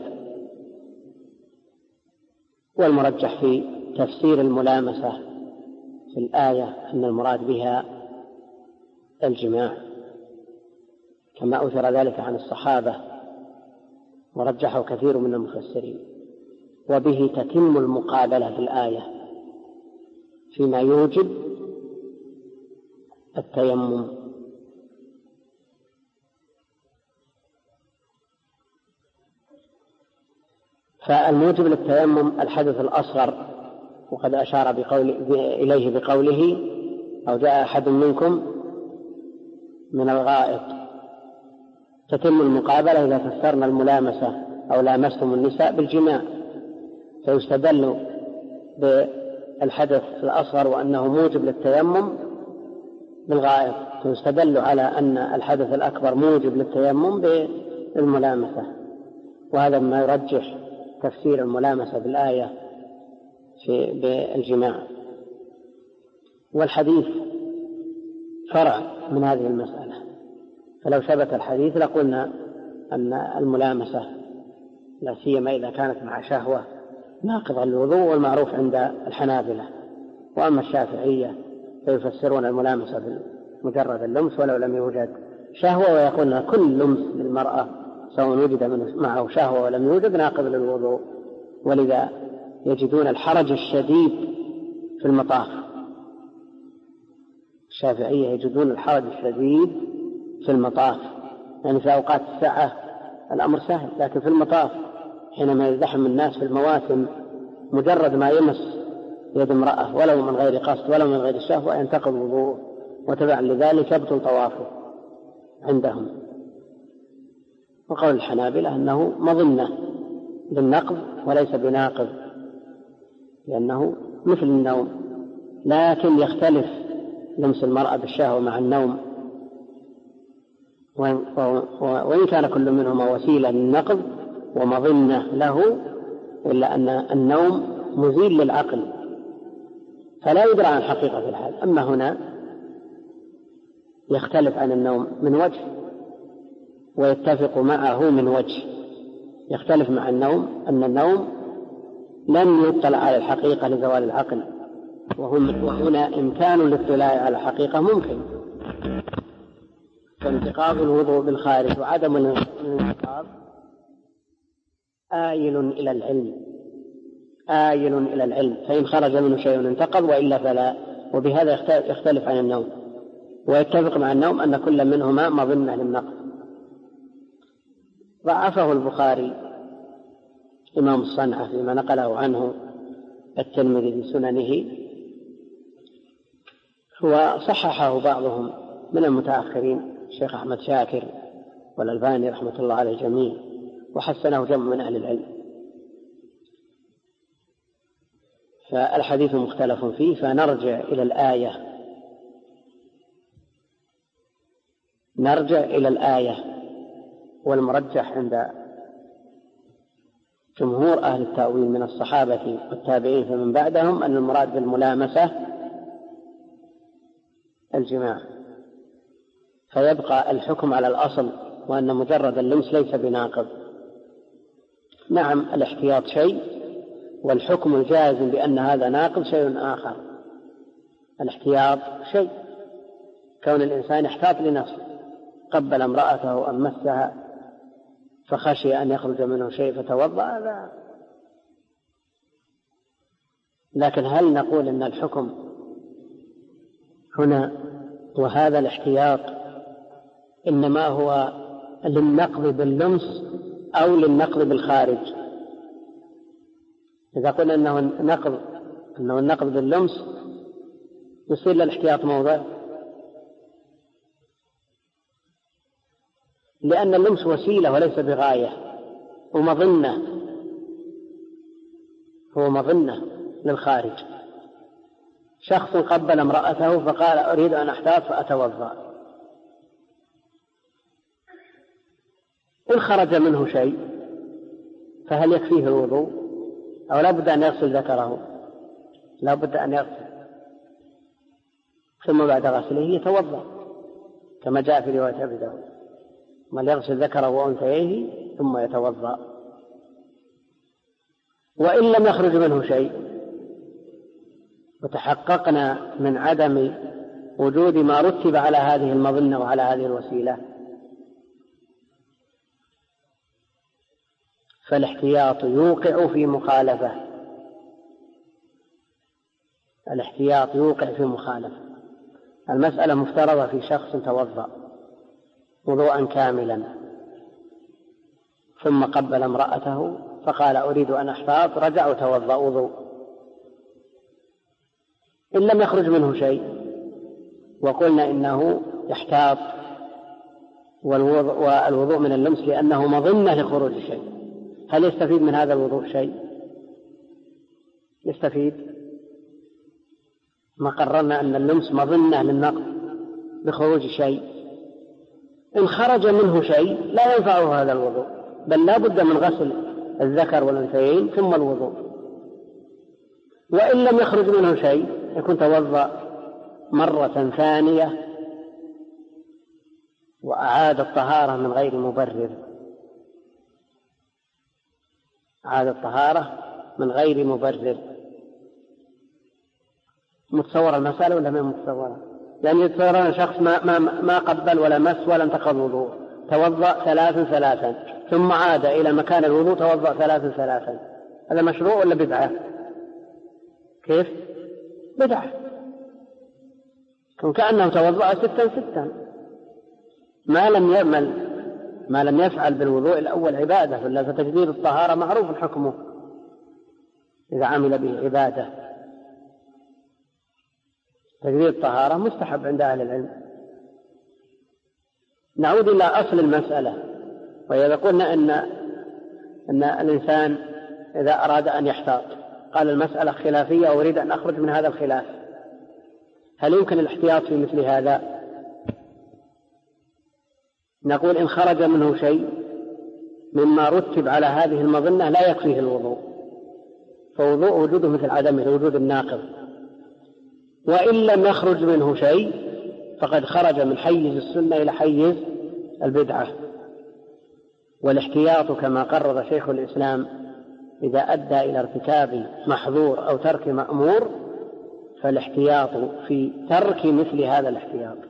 والمرجح في تفسير الملامسة في الآية أن المراد بها الجماع، كما أثر ذلك عن الصحابة ورجحه كثير من المفسرين. وبه تتم المقابلة في الآية فيما يوجب التيمم. فالموجب للتيمم الحدث الأصغر، وقد أشار إليه بقوله أو جاء أحد منكم من الغائط. تتم المقابلة إذا فسرنا الملامسة أو لامستم النساء بالجماع، فيستدل بالحدث الأصغر وأنه موجب للتيمم بالغائط، فيستدل على أن الحدث الأكبر موجب للتيمم بالملامسة. وهذا ما يرجح تفسير الملامسة بالآية بالجماع. والحديث فرع من هذه المسألة، فلو ثبت الحديث لقلنا أن الملامسة لا سيما إذا كانت مع شهوة ناقضة للوضوء، والمعروف عند الحنابلة. وأما الشافعية فيفسرون الملامسة بمجرد اللمس ولو لم يوجد شهوة، ويقولون كل لمس للمرأة سواء وجد معه شهوة ولم يوجد ناقض للوضوء. ولذا يجدون الحرج الشديد في المطاف. الشافعية يجدون الحرج الشديد في المطاف، يعني في أوقات الساعة الأمر سهل، لكن في المطاف حينما يزدحم الناس في المواسم مجرد ما يمس يد امرأة ولو من غير قصد ولو من غير الشهوة ينتقض وضوءه، وتبعا لذلك يبطل طوافه عندهم. وقول الحنابلة أنه مظنة بالنقض وليس بناقض، لأنه مثل النوم، لكن يختلف لمس المرأة بالشهوة مع النوم، وإن كان كل منهما وسيلة للنقض ومظنة له، إلا أن النوم مزيل للعقل فلا يدرى عن حقيقة الحال. أما هنا يختلف عن النوم من وجه ويتفق معه من وجه. يختلف مع النوم أن النوم لم يطلع على الحقيقة لزوال العقل، وهنا إمكان الاطلاع على الحقيقة ممكن، فانتقاض الوضوء بالخارج وعدم الانتقاض آيل إلى العلم، فإن خرج منه شيء انتقض وإلا فلا. وبهذا يختلف عن النوم، ويتفق مع النوم أن كل منهما مظنة للنقض. ضعفه البخاري إمام الصنعة فيما نقله عنه الترمذي في سننه، وصححه بعضهم من المتأخرين الشيخ أحمد شاكر والألباني رحمة الله على الجميع، وحسنه جمع من أهل العلم. فالحديث مختلف فيه، فنرجع إلى الآية. والمرجح عند جمهور أهل التأويل من الصحابة والتابعين فمن بعدهم أن المراد بالملامسة الجماع، فيبقى الحكم على الأصل، وأن مجرد اللمس ليس بناقض. نعم، الاحتياط شيء، والحكم الجازم بأن هذا ناقض شيء آخر. الاحتياط شيء، كون الإنسان يحتاط لنفسه، قبل امرأته أم مسها فخشي أن يخرج منه شيء فتوضأ، هذا. لكن هل نقول أن الحكم هنا وهذا الاحتياط إنما هو للنقض باللمس أو للنقض بالخارج؟ إذا قلنا أنه النقض باللمس يصير للاحتياط موضع، لأن اللمس وسيلة وليس بغاية، هو مظنة للخارج. شخص قبل امرأته فقال أريد أن أحتاط فأتوضأ، إن خرج منه شيء فهل يكفيه الوضوء أو لا بد أن يغسل ذكره؟ لا بد أن يغسل، ثم بعد غسله يتوضأ كما جاء في رواية أبي داود، من يغسل ذكره وأنثيه ثم يتوضأ. وإن لم يخرج منه شيء وتحققنا من عدم وجود ما رتب على هذه المظنة وعلى هذه الوسيلة، فالاحتياط يوقع في مخالفة. المسألة مفترضة في شخص توضأ وضوءا كاملا ثم قبل امرأته فقال أريد أن أحتاط، رجع وتوضأ وضوء، إن لم يخرج منه شيء وقلنا إنه يحتاط والوضوء من اللمس لأنه مظنة لخروج شيء، هل يستفيد من هذا الوضوء شيء؟ يستفيد، ما قررنا أن اللمس مظنة للنقض بخروج شيء. إن خرج منه شيء لا ينفعه هذا الوضوء، بل لا بد من غسل الذكر والأنثيين ثم الوضوء. وإن لم يخرج منه شيء يكون توضأ مرة ثانية وأعاد الطهارة من غير مبرر، متصور المسألة ولا ما متصورة؟ يعني يتصورون شخص ما قبل ولا مس ولا انتقض الوضوء، توضأ ثلاثا ثم عاد إلى مكان الوضوء توضأ ثلاثا، هذا مشروع ولا بدعة؟ كيف؟ بدعة، كأنه توضأ ستا. ما لم يفعل بالوضوء الأول عبادة، فتجديد الطهارة معروف حكمه إذا عمل به عبادة. تجديد الطهارة مستحب عند أهل العلم. نعود إلى أصل المسألة، وإذا قلنا أن الإنسان إذا أراد أن يحتاط، قال المسألة خلافية وأريد أن أخرج من هذا الخلاف، هل يمكن الاحتياط في مثل هذا؟ نقول إن خرج منه شيء مما رتب على هذه المظنة لا يكفيه الوضوء، فوضوء وجوده مثل عدمه وجود الناقض. وإن لم يخرج منه شيء فقد خرج من حيز السنة إلى حيز البدعة. والاحتياط كما قرر شيخ الإسلام إذا أدى إلى ارتكاب محظور أو ترك مأمور، فالاحتياط في ترك مثل هذا الاحتياط،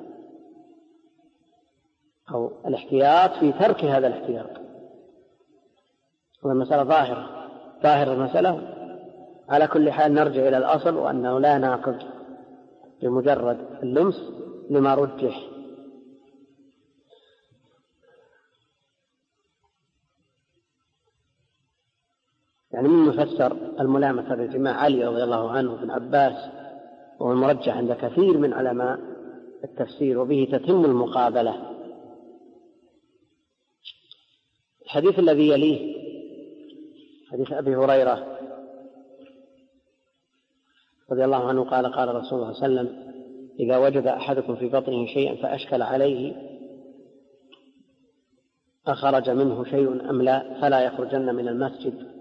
أو الاحتياط في ترك هذا الاحتياط. والمسألة ظاهر المسألة. على كل حال نرجع إلى الأصل، وأنه لا ناقض بمجرد اللمس لما رجح. يعني من مفسر الملامسة بالجماع علي رضي الله عنه بن عباس، وهو المرجح عند كثير من علماء التفسير، وبه تتم المقابلة. الحديث الذي يليه حديث أبي هريرة رضي الله عنه قال قال رسول الله صلى الله عليه وسلم: إذا وجد أحدكم في بطنه شيئا فأشكل عليه أخرج منه شيء أم لا فلا يخرجن من المسجد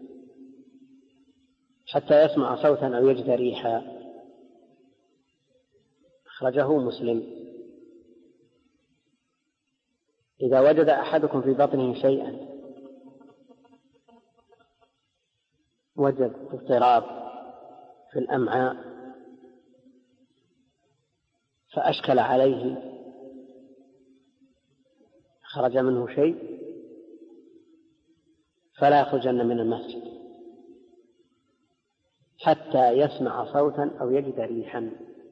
حتى يسمع صوتا أو يجد ريحا. أخرجه مسلم. إذا وجد أحدكم في بطنه شيئا، وجد اضطراب في الأمعاء فأشكل عليه خرج منه شيء فلا يخرجن من المسجد حتى يسمع صوتا أو يجد ريحا.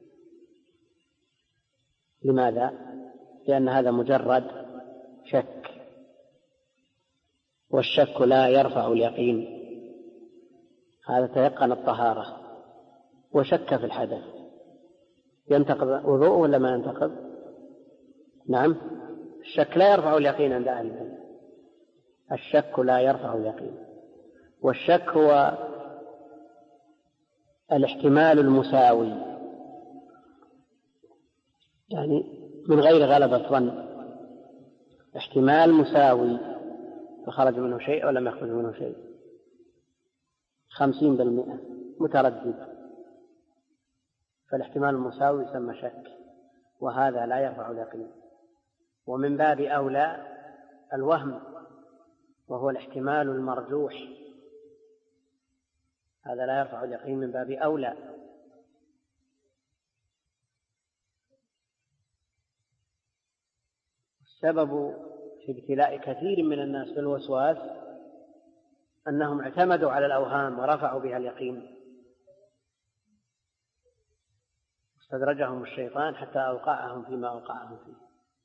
لماذا؟ لأن هذا مجرد شك، والشك لا يرفع اليقين. هذا تيقن الطهارة وشك في الحدث، ينتقض وضوءه ولا ما ينتقض؟ نعم، الشك لا يرفع اليقين عند أهل العلم. الشك لا يرفع اليقين، والشك هو الاحتمال المساوي، يعني من غير غلبة ظن، احتمال مساوي، فخرج منه شيء ولم يخرج منه شيء، 50% متردد، فالاحتمال المساوي يسمى شك، وهذا لا يرفع اليقين. ومن باب أولى الوهم، وهو الاحتمال المرجوح، هذا لا يرفع اليقين من باب أولى. السبب في ابتلاء كثير من الناس بالوسواس أنهم اعتمدوا على الأوهام ورفعوا بها اليقين، استدرجهم الشيطان حتى أوقعهم فيما أوقعهم فيه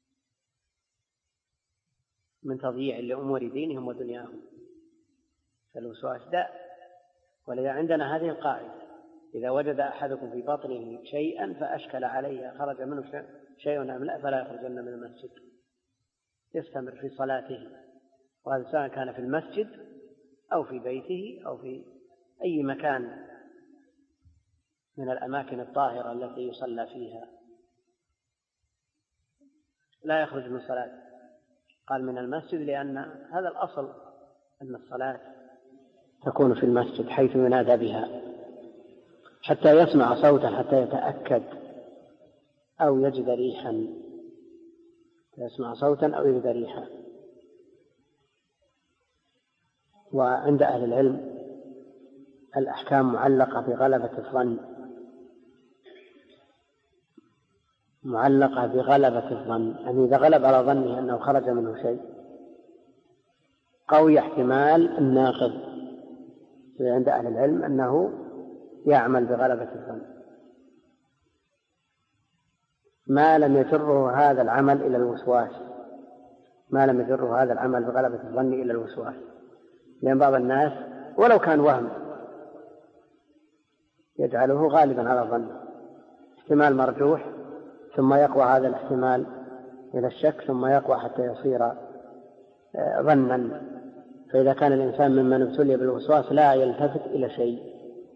من تضييع لأمور دينهم ودنياهم. فالوسواس داء، ولذا عندنا هذه القاعدة: إذا وجد أحدكم في بطنه شيئا فأشكل عليه خرج منه شيء أم لا فلا يخرجن من المسجد، يستمر في صلاته، وهذا سواء كان في المسجد أو في بيته أو في أي مكان من الأماكن الطاهرة التي يصلى فيها، لا يخرج من صلاته. قال من المسجد لأن هذا الأصل، أن الصلاة تكون في المسجد حيث ينادى بها، حتى يسمع صوتا، حتى يتأكد أو يجد ريحا، يسمع صوتا أو يجد ريحا. وعند أهل العلم الأحكام معلقة بغلبة الظن، معلقة بغلبة الظن، يعني إذا غلب على ظنه أنه خرج منه شيء قوي احتمال الناقض عند أهل العلم أنه يعمل بغلبة الظن، ما لم يجره هذا العمل إلى الوسواس، ما لم يجره هذا العمل بغلبة الظن إلى الوسواس. لأن بعض الناس ولو كان وهم يجعله غالبا على الظن، احتمال مرجوح ثم يقوى هذا الاحتمال إلى الشك ثم يقوى حتى يصير ظنا. فإذا كان الإنسان ممن ابتلي بالوسواس لا يلتفت إلى شيء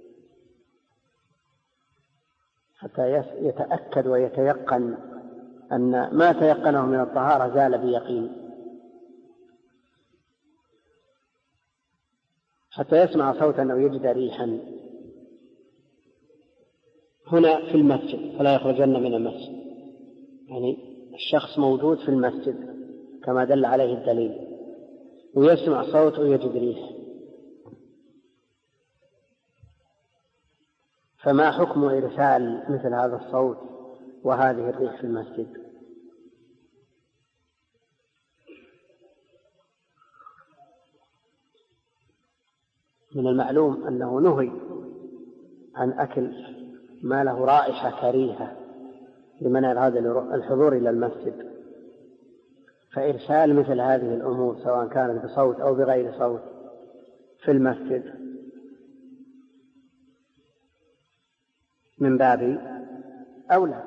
حتى يتأكد ويتيقن أن ما تيقنه من الطهارة زال بيقين، حتى يسمع صوتا أو يجد ريحا. هنا في المسجد فلا يخرجن من المسجد، يعني الشخص موجود في المسجد كما دل عليه الدليل، ويسمع صوت ويجد ريح، فما حكم إرسال مثل هذا الصوت وهذه الريح في المسجد؟ من المعلوم أنه نهي عن أكل ما له رائحة كريهة لمن أراد الحضور إلى المسجد، فإرسال مثل هذه الأمور سواء كانت بصوت أو بغير صوت في المسجد من باب أولى،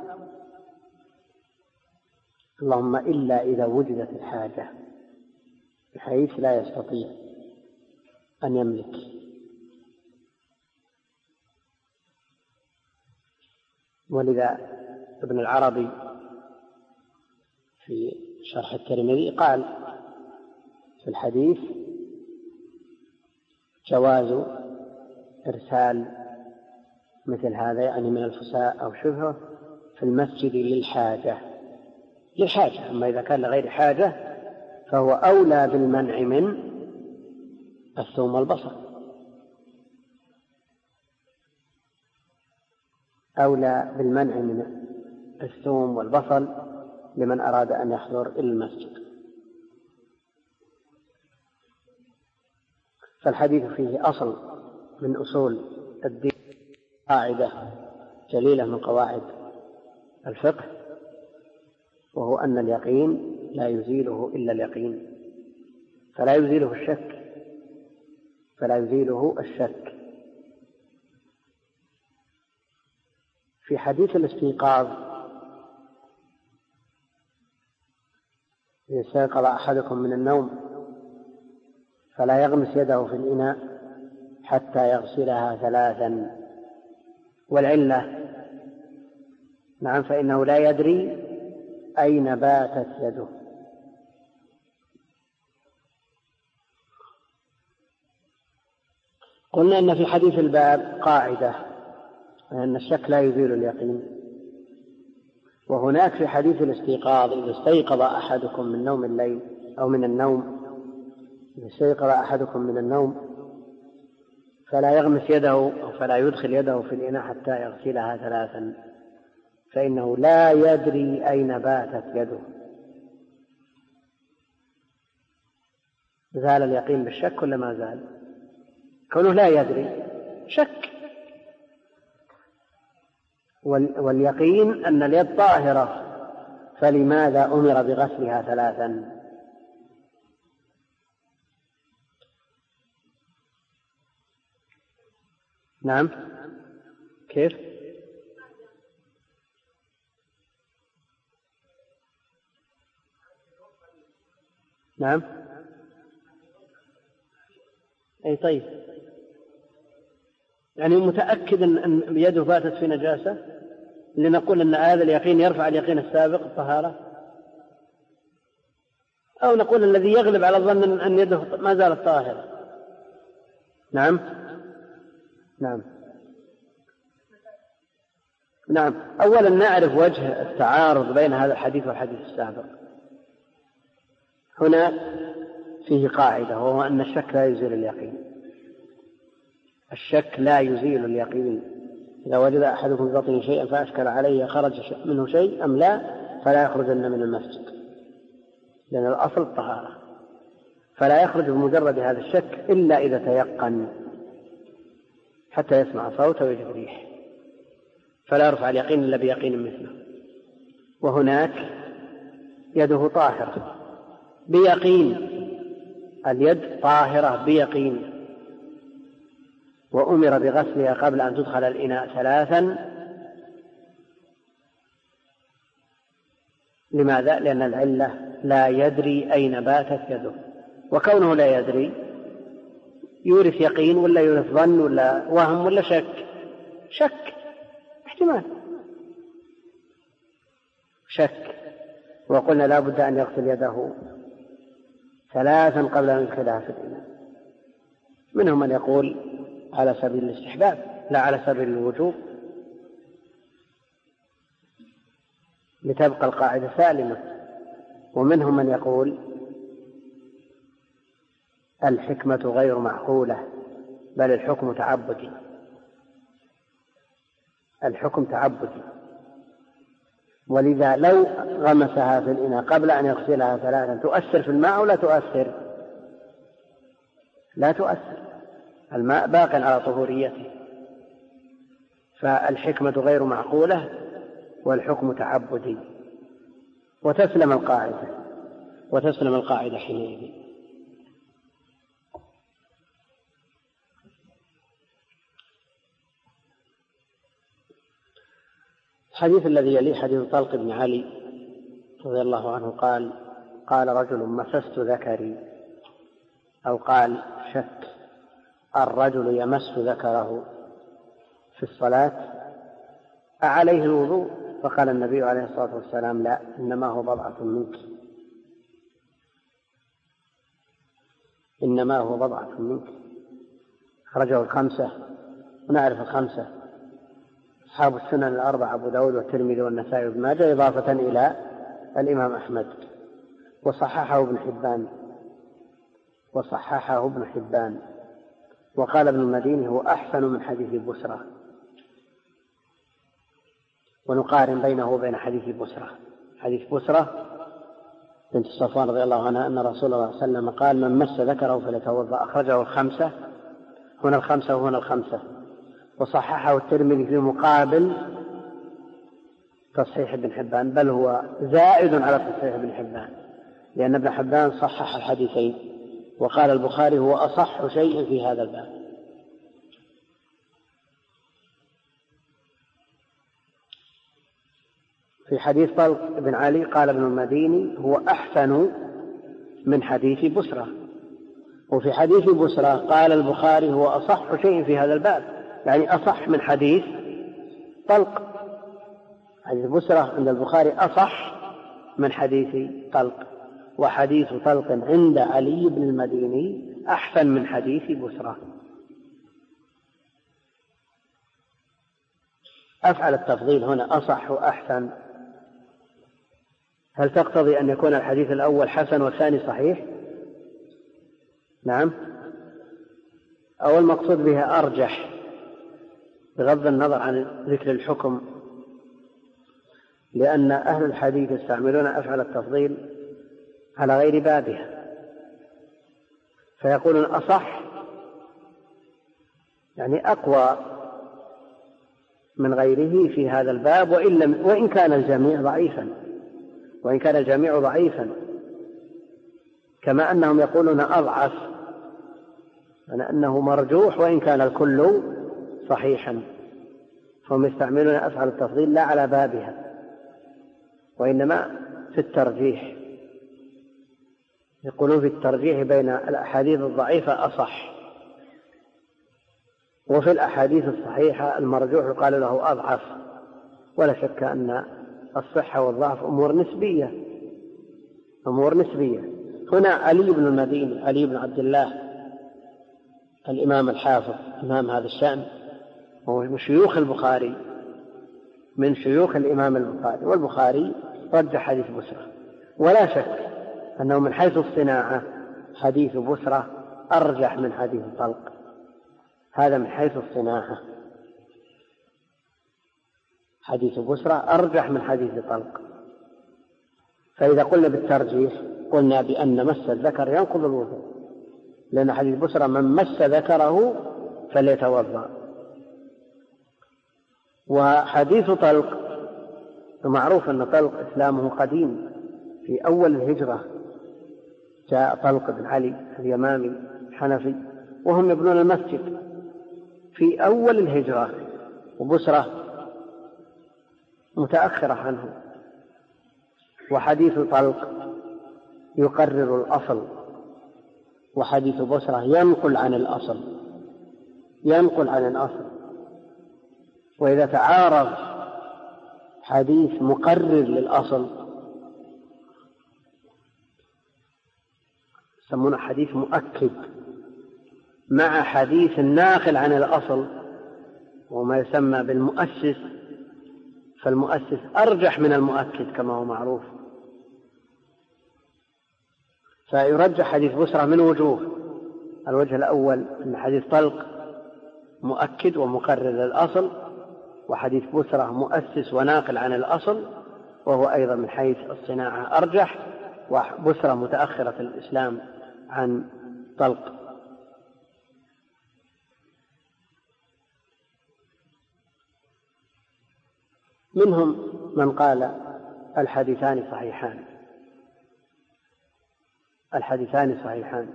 اللهم إلا إذا وجدت الحاجة بحيث لا يستطيع أن يملك. ولذا ابن العربي في شرح الترمذي قال في الحديث جواز إرسال مثل هذا، يعني من الفساء أو شبهه، في المسجد للحاجة، أما إذا كان لغير حاجة فهو أولى بالمنع من الثوم والبصل، أولى بالمنع من الثوم والبصل لمن أراد أن يحضر إلى المسجد. فالحديث فيه أصل من أصول الدين، قاعدة جليلة من قواعد الفقه، وهو أن اليقين لا يزيله إلا اليقين، فلا يزيله الشك. في حديث الاستيقاظ إذا استيقظ أحدكم من النوم فلا يغمس يده في الإناء حتى يغسلها 3، والعلة نعم فإنه لا يدري أين باتت يده. قلنا أن في حديث الباب قاعدة أن الشك لا يزيل اليقين، وهناك في حديث الاستيقاظ إذا استيقظ أحدكم من نوم الليل أو من النوم، إذا استيقظ أحدكم من النوم فلا يغمس يده أو فلا يدخل يده في الإناء حتى يغسلها 3، فإنه لا يدري أين باتت يده. زال اليقين بالشك ولا ما زال؟ كونه لا يدري شك. واليقين أن اليد طاهرة، فلماذا أمر بغسلها 3؟ نعم كيف؟ نعم أي طيب، يعني متأكد أن يده باتت في نجاسة لنقول أن هذا اليقين يرفع اليقين السابق الطهارة، أو نقول الذي يغلب على الظن أن يده ما زالت طاهرة. نعم أولا نعرف وجه التعارض بين هذا الحديث والحديث السابق. هنا فيه قاعدة، وهو أن الشك لا يزيل اليقين. الشك لا يزيل اليقين. إذا وجد أحدكم في بطنه شيئا فأشكل عليه خرج منه شيء أم لا فلا يخرجن من المسجد، لأن الأصل الطهارة، فلا يخرج بمجرد هذا الشك إلا إذا تيقن حتى يسمع صوت ويجد ريح، فلا يرفع اليقين إلا بيقين مثله. وهناك يده طاهرة بيقين، اليد طاهرة بيقين، وأمر بغسلها قبل أن تدخل الإناء 3. لماذا؟ لأن العلة لا يدري أين باتت يده، وكونه لا يدري يورث يقين ولا يورث ظن ولا وهم ولا شك احتمال شك. وقلنا لا بد أن يغسل يده 3 قبل أن يدخلها في الإناء. منهم من يقول على سبيل الاستحباب لا على سبيل الوجوب، لتبقى القاعدة سالمة. ومنهم من يقول الحكمة غير معقولة، بل الحكم تعبدي، الحكم تعبدي. ولذا لو غمسها في الإناء قبل أن يغسلها 3 تؤثر في الماء ولا تؤثر؟ لا تؤثر، الماء باق على طهوريته، فالحكمة غير معقولة والحكم تعبدي، وتسلم القاعدة حينئذ. الحديث الذي يليه حديث طلق بن علي رضي الله عنه قال رجل مسست ذكري، أو قال شك الرجل يمس ذكره في الصلاة أعليه الوضوء؟ فقال النبي عليه الصلاة والسلام لا، إنما هو بضعة منك. أخرجه الخمسة، ونعرف الخمسة أصحاب السنن الأربعة أبو داود والترمذي والنسائي وابن ماجه، إضافة إلى الإمام أحمد، وصححه ابن حبان، وقال ابن المديني هو أحسن من حديث بسرة. ونقارن بينه وبين حديث بسرة. حديث بسرة بنت صفوان رضي الله عنها أن رسول الله صلى الله عليه وسلم قال من مس ذكره فليتوضأ، أخرجه الخمسة، هنا الخمسة وهنا الخمسة، وصححه الترمذي في مقابل تصحيح ابن حبان، بل هو زائد على تصحيح ابن حبان، لأن ابن حبان صحح الحديثين، وقال البخاري هو أصح شيء في هذا الباب. في حديث طلق بن علي قال ابن المديني هو أحسن من حديث بسرة، وفي حديث بسرة قال البخاري هو أصح شيء في هذا الباب، يعني أصح من حديث طلق. حديث بسرة عند البخاري أصح من حديث طلق، وحديث طلق عند علي بن المديني أحسن من حديث بسرة. أفعل التفضيل هنا أصح وأحسن، هل تقتضي أن يكون الحديث الأول حسن والثاني صحيح؟ نعم، أو المقصود بها أرجح بغض النظر عن ذكر الحكم، لأن أهل الحديث يستعملون أفعل التفضيل على غير بابها، فيقولون أصح يعني أقوى من غيره في هذا الباب، وإن كان الجميع ضعيفا، كما أنهم يقولون أضعف، يعني أنه مرجوح وإن كان الكل صحيحا، فهم يستعملون أفعل التفضيل لا على بابها، وإنما في الترجيح، يقولون في الترجيح بين الأحاديث الضعيفة أصح، وفي الأحاديث الصحيحة المرجوح يقال له أضعف. ولا شك أن الصحة والضعف أمور نسبية. هنا علي بن المديني، علي بن عبد الله الإمام الحافظ، إمام هذا الشأن، وهو من شيوخ البخاري، من شيوخ الإمام البخاري، والبخاري رجح حديث بسرة، ولا شك أنه من حيث الصناعة حديث بسرة أرجح من حديث طلق، هذا من حيث الصناعة، حديث بسرة أرجح من حديث طلق. فإذا قلنا بالترجيح قلنا بأن مس الذكر ينقض الوضوء، لأن حديث بسرة من مس ذكره فليتوضأ. وحديث طلق معروف أن طلق إسلامه قديم، في أول الهجرة جاء طلق بن علي اليمامي الحنفي وهم يبنون المسجد في أول الهجرة، وبسرة متأخرة عنه. وحديث طلق يقرر الأصل، وحديث بسرة ينقل عن الأصل. وإذا تعارض حديث مقرر للأصل يسمونه حديث مؤكد، مع حديث ناقل عن الأصل وما يسمى بالمؤسس، فالمؤسس أرجح من المؤكد كما هو معروف. فيرجح حديث بسرة من وجوه: الوجه الأول أن حديث طلق مؤكد ومقرر للأصل، وحديث بسرة مؤسس وناقل عن الأصل، وهو أيضا من حيث الصناعة أرجح، وبسرة متأخرة في الإسلام عن طلق. منهم من قال الحديثان صحيحان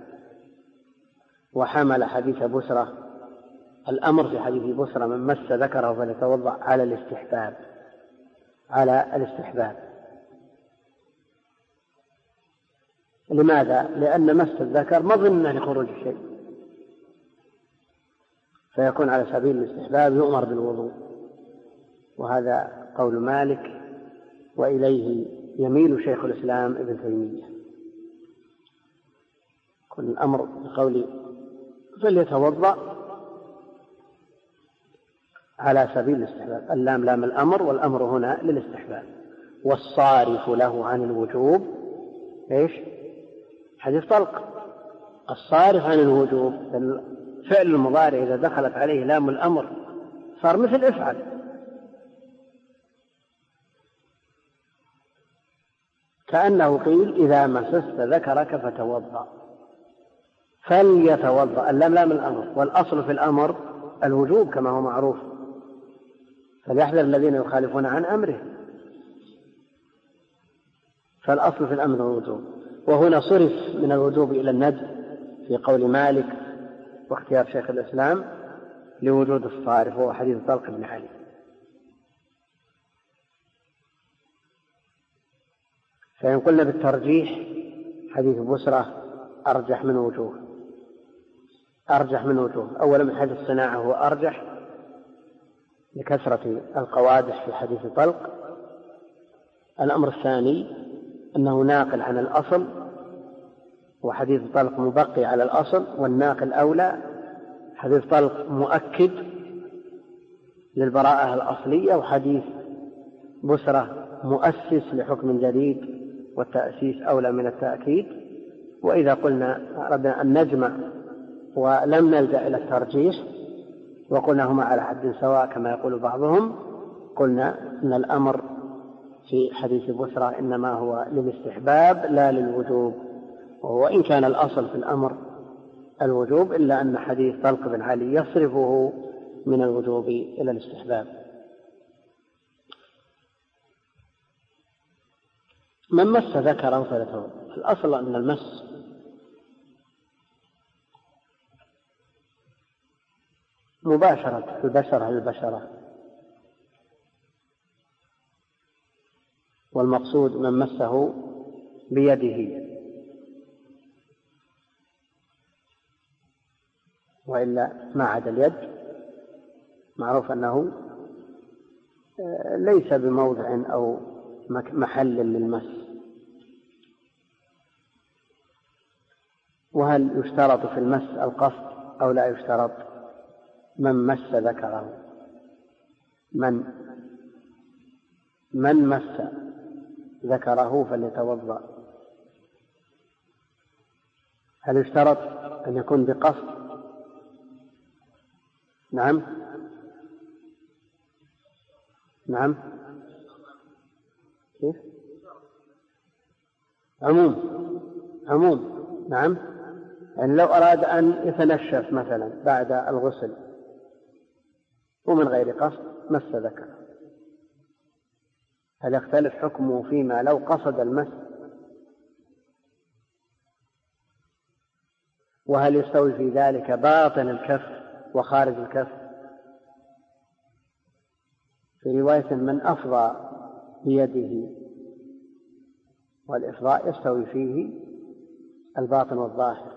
وحمل حديث بسرة، الأمر في حديث بسرة من مس ذكره فليتوضأ على الاستحباب. لماذا؟ لأن مس الذكر مظنة لخروج الشيء، فيكون على سبيل الاستحباب، يؤمر بالوضوء. وهذا قول مالك، وإليه يميل شيخ الإسلام ابن تيمية. كل الأمر بقول فليتوضأ على سبيل الاستحباب، اللام لام الأمر، والأمر هنا للاستحباب. والصارف له عن الوجوب إيش؟ حديث طلق. الصارف عن الوجوب فعل المضارع إذا دخلت عليه لام الأمر صار مثل افعل، كأنه قيل إذا مسست ذكرك فتوضأ، فليتوضأ، اللام لام الأمر، والأصل في الأمر الوجوب كما هو معروف، فليحذر الذين يخالفون عن أمره، فالأصل في الأمر الوجوب. وهنا صرف من الوجوب إلى الندب في قول مالك واختيار شيخ الإسلام لوجود الصارف، وهو حديث طلق بن علي. فإن قلنا بالترجيح حديث بسرة أرجح من وجوه. أولا من حيث الصناعة هو أرجح لكثرة القوادح في حديث طلق. الأمر الثاني أنه ناقل عن الأصل، وحديث طلق مبقي على الأصل، والناقل أولى. حديث طلق مؤكد للبراءة الأصلية، وحديث بسرة مؤسس لحكم جديد، والتأسيس أولى من التأكيد. وإذا قلنا أردنا أن نجمع ولم نلجأ إلى الترجيح وقلنا هما على حد سواء كما يقول بعضهم، قلنا أن الأمر في حديث بسرة إنما هو للاستحباب لا للوجوب، وإن كان الأصل في الأمر الوجوب، إلا أن حديث طلق بن علي يصرفه من الوجوب إلى الاستحباب. من مس ذكره فليتوضأ. الأصل أن المس مباشرة البشرة للبشرة، والمقصود من مسه بيده، وإلا ما عدا اليد معروف أنه ليس بموضع أو محل للمس. وهل يشترط في المس القصد أو لا يشترط؟ من مس ذكره، من مس ذكره فليتوضأ. هل يشترط أن يكون بقصد؟ نعم كيف؟ عموم نعم. يعني لو أراد أن يتنشف مثلا بعد الغسل ومن غير قصد مس ذكره، هل يختلف حكمه فيما لو قصد المس؟ وهل يستوي في ذلك باطن الكف وخارج الكف؟ في رواية من أفضى بيده، والإفضاء يستوي فيه الباطن والظاهر.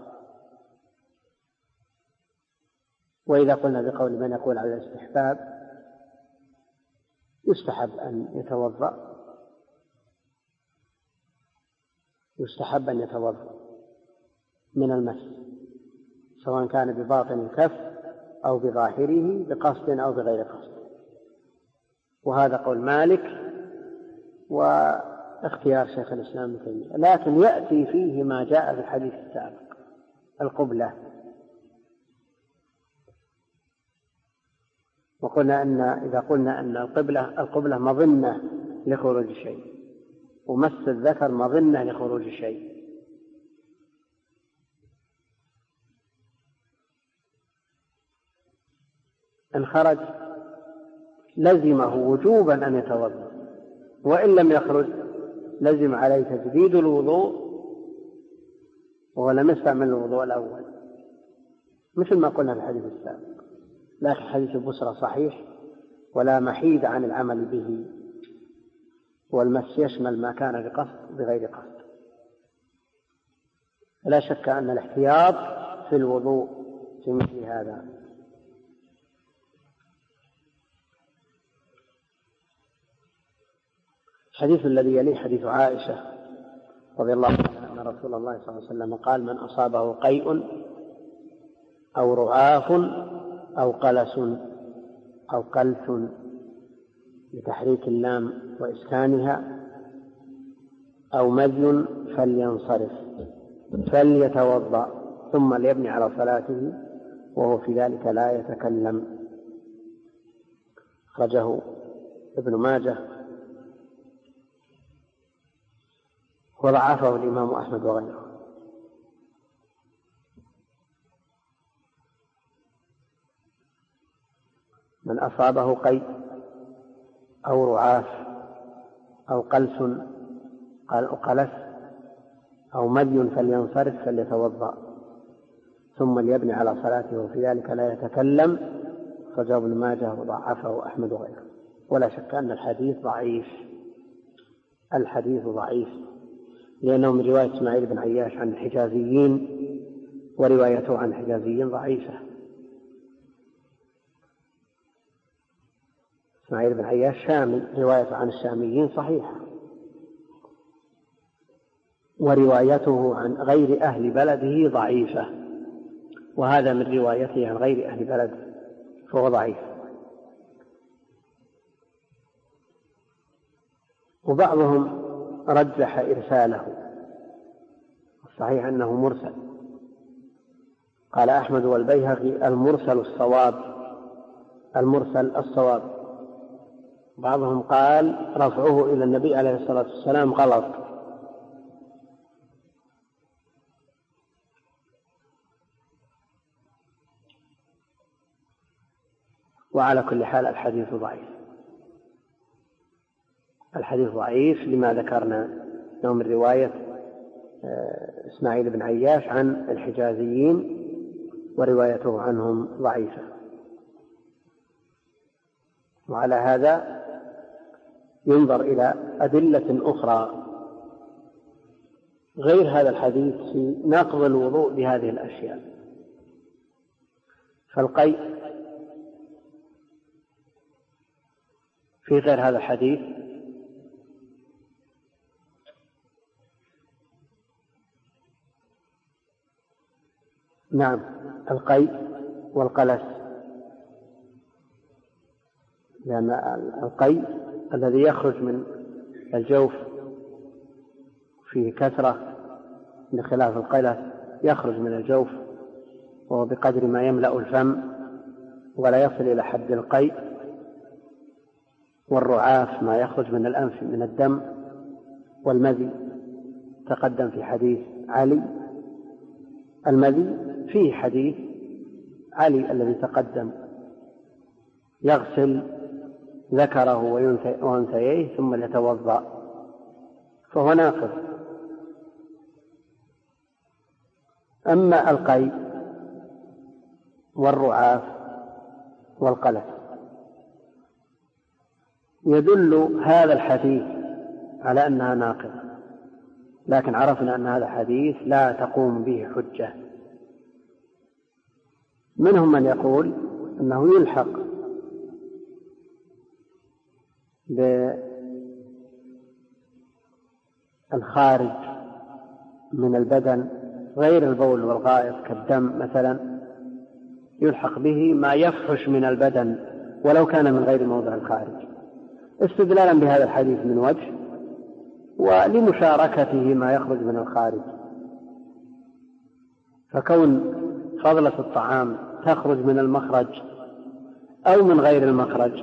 وإذا قلنا بقول من يقول على الاستحباب، يستحب أن يتوضأ من المس، سواء كان بباطن الكف أو بظاهره، بقصد أو بغير قصد. وهذا قول مالك واختيار شيخ الإسلام ابن تيمية. لكن يأتي فيه ما جاء في الحديث السابق، القبلة. وقلنا أن إذا قلنا أن القبلة مظنة لخروج الشيء، ومس الذكر مظنة لخروج الشيء، إن خرج لزمه وجوبا أن يتوضأ، وإن لم يخرج لزم عليه تجديد الوضوء وهو لم يستعمل الوضوء الأول، مثل ما قلنا في الحديث السابق. لكن حديث البسرة صحيح ولا محيد عن العمل به، والمس يشمل ما كان بقصد بغير قصد. لا شك أن الاحتياط في الوضوء في مثل هذا. الحديث الذي يليه حديث عائشة رضي الله عنها أن رسول الله صلى الله عليه وسلم قال: من أصابه قيء أو رعاف أو قلس أو قلس بتحريك اللام وإسكانها أو مذي فلينصرف فليتوضأ ثم ليبني على صلاته وهو في ذلك لا يتكلم. أخرجه ابن ماجه وضعفه الإمام أحمد وغيره. من أصابه قيء أو رعاف أو قلس قلس أو مذي فلينصرف فليتوضأ ثم ليبني على صلاته وفي ذلك لا يتكلم. أخرجه ابن ماجه وضعفه أحمد وغيره. ولا شك أن الحديث ضعيف، الحديث ضعيف لأنه من رواية إسماعيل بن عياش عن الحجازيين، وروايته عن الحجازيين ضعيفة. إسماعيل بن عياش شامي، روايته عن الشاميين صحيحة، وروايته عن غير أهل بلده ضعيفة، وهذا من روايته عن غير أهل بلده فهو ضعيف. وبعضهم رجح إرساله، الصحيح أنه مرسل. قال أحمد والبيهقي: المرسل الصواب، المرسل الصواب. بعضهم قال رفعه إلى النبي عليه الصلاة والسلام غلط. وعلى كل حال الحديث ضعيف، الحديث ضعيف لما ذكرنا من رواية إسماعيل بن عياش عن الحجازيين، وروايته عنهم ضعيفة. وعلى هذا ينظر إلى أدلة أخرى غير هذا الحديث في نقض الوضوء بهذه الأشياء. فالقيء في غير هذا الحديث نعم القيء والقلس، لأن القيء الذي يخرج من الجوف فيه كثرة بخلاف القلس يخرج من الجوف وهو بقدر ما يملأ الفم ولا يصل إلى حد القيء. والرعاف ما يخرج من الأنف من الدم. والمذي تقدم في حديث علي، المذي فيه حديث علي الذي تقدم يغسل ذكره وأنثيه ثم يتوضأ، فهو ناقض. أما القيء والرعاف والقلس يدل هذا الحديث على أنها ناقضة، لكن عرفنا أن هذا الحديث لا تقوم به حجة. منهم من يقول أنه يلحق بالخارج من البدن غير البول والغائط كالدم مثلا، يلحق به ما يفحش من البدن ولو كان من غير موضع الخارج، استدلالا بهذا الحديث من وجه، ولمشاركته ما يخرج من الخارج. فكون فضلة الطعام تخرج من المخرج أو من غير المخرج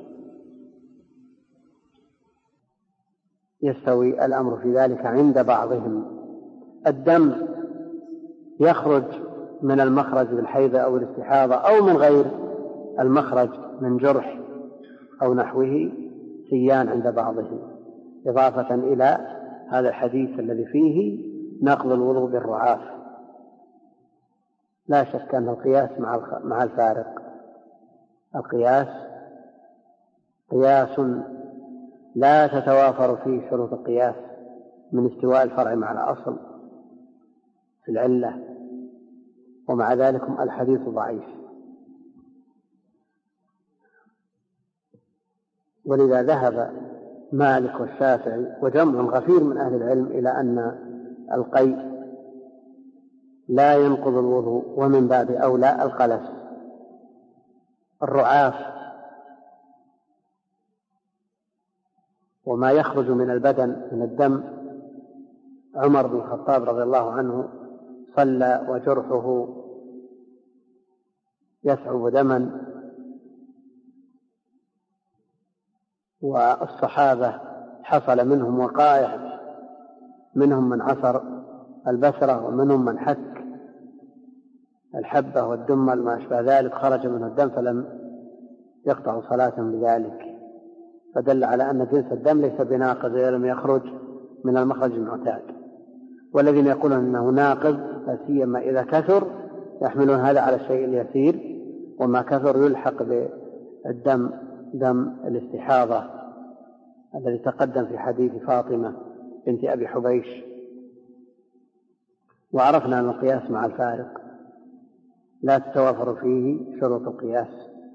يستوي الأمر في ذلك عند بعضهم. الدم يخرج من المخرج بالحيض أو الاستحاضة أو من غير المخرج من جرح أو نحوه سيان عند بعضهم، إضافة إلى هذا الحديث الذي فيه نقض الوضوء بالرعاف. لا شك أن القياس مع الفارق. القياس قياس لا تتوافر فيه شروط القياس من استواء الفرع مع الأصل في العلة، ومع ذلك الحديث ضعيف. ولذا ذهب مالك والشافعي وجمع غفير من أهل العلم إلى أن القيء لا ينقض الوضوء، ومن باب أولى القلس. الرعاف وما يخرج من البدن من الدم، عمر بن الخطاب رضي الله عنه صلى وجرحه يسعب دما، والصحابة حصل منهم وقائع، منهم من عصر البسرة ومنهم من حك الحبة والدمل ما أشبه ذلك، خرج منه الدم فلم يقطع صلاة بذلك، فدل على أن جنس الدم ليس بناقض إذا لم يخرج من المخرج المعتاد. والذين يقولون أنه ناقض سيما إذا كثر يحملون هذا على الشيء اليسير، وما كثر يلحق بالدم دم الاستحاضة الذي تقدم في حديث فاطمة بنت أبي حبيش. وعرفنا أن القياس مع الفارق لا تتوافر فيه شروط القياس،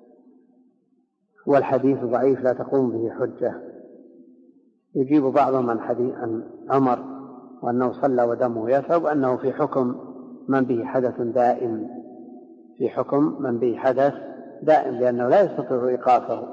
والحديث ضعيف لا تقوم به حجة. يجيب بعضهم عن حديث عن عمر وأنه صلى ودمه يثعب أنه في حكم من به حدث دائم، في حكم من به حدث دائم، لأنه لا يستطيع إيقافه.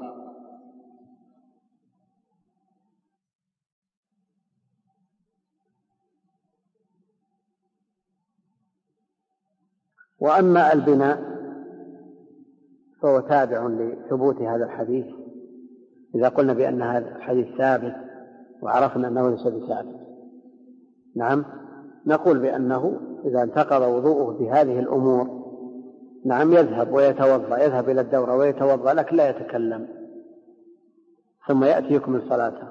وأما البناء فهو تابع لثبوت هذا الحديث. إذا قلنا بأن هذا الحديث ثابت وعرفنا أنه ليس بثابت، نعم، نقول بأنه إذا انتقض وضوءه بهذه الأمور، نعم، يذهب ويتوضأ، يذهب إلى الدورة ويتوضأ، لكن لا يتكلم، ثم يأتي يكمل صلاته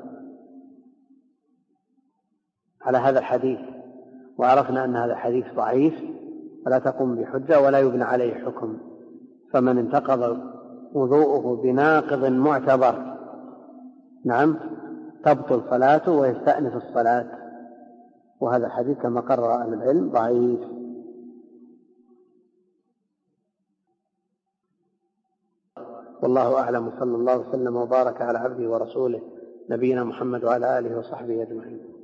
على هذا الحديث. وعرفنا أن هذا الحديث ضعيف فلا تقوم بحجة ولا يبنى عليه حكم. فمن انتقض وضوءه بناقض معتبر، نعم، تبطل صلاته ويستأنف الصلاة، وهذا الحديث كما قرر أهل العلم ضعيف. والله أعلم، صلى الله وسلم وبارك على عبده ورسوله نبينا محمد وعلى آله وصحبه أجمعين.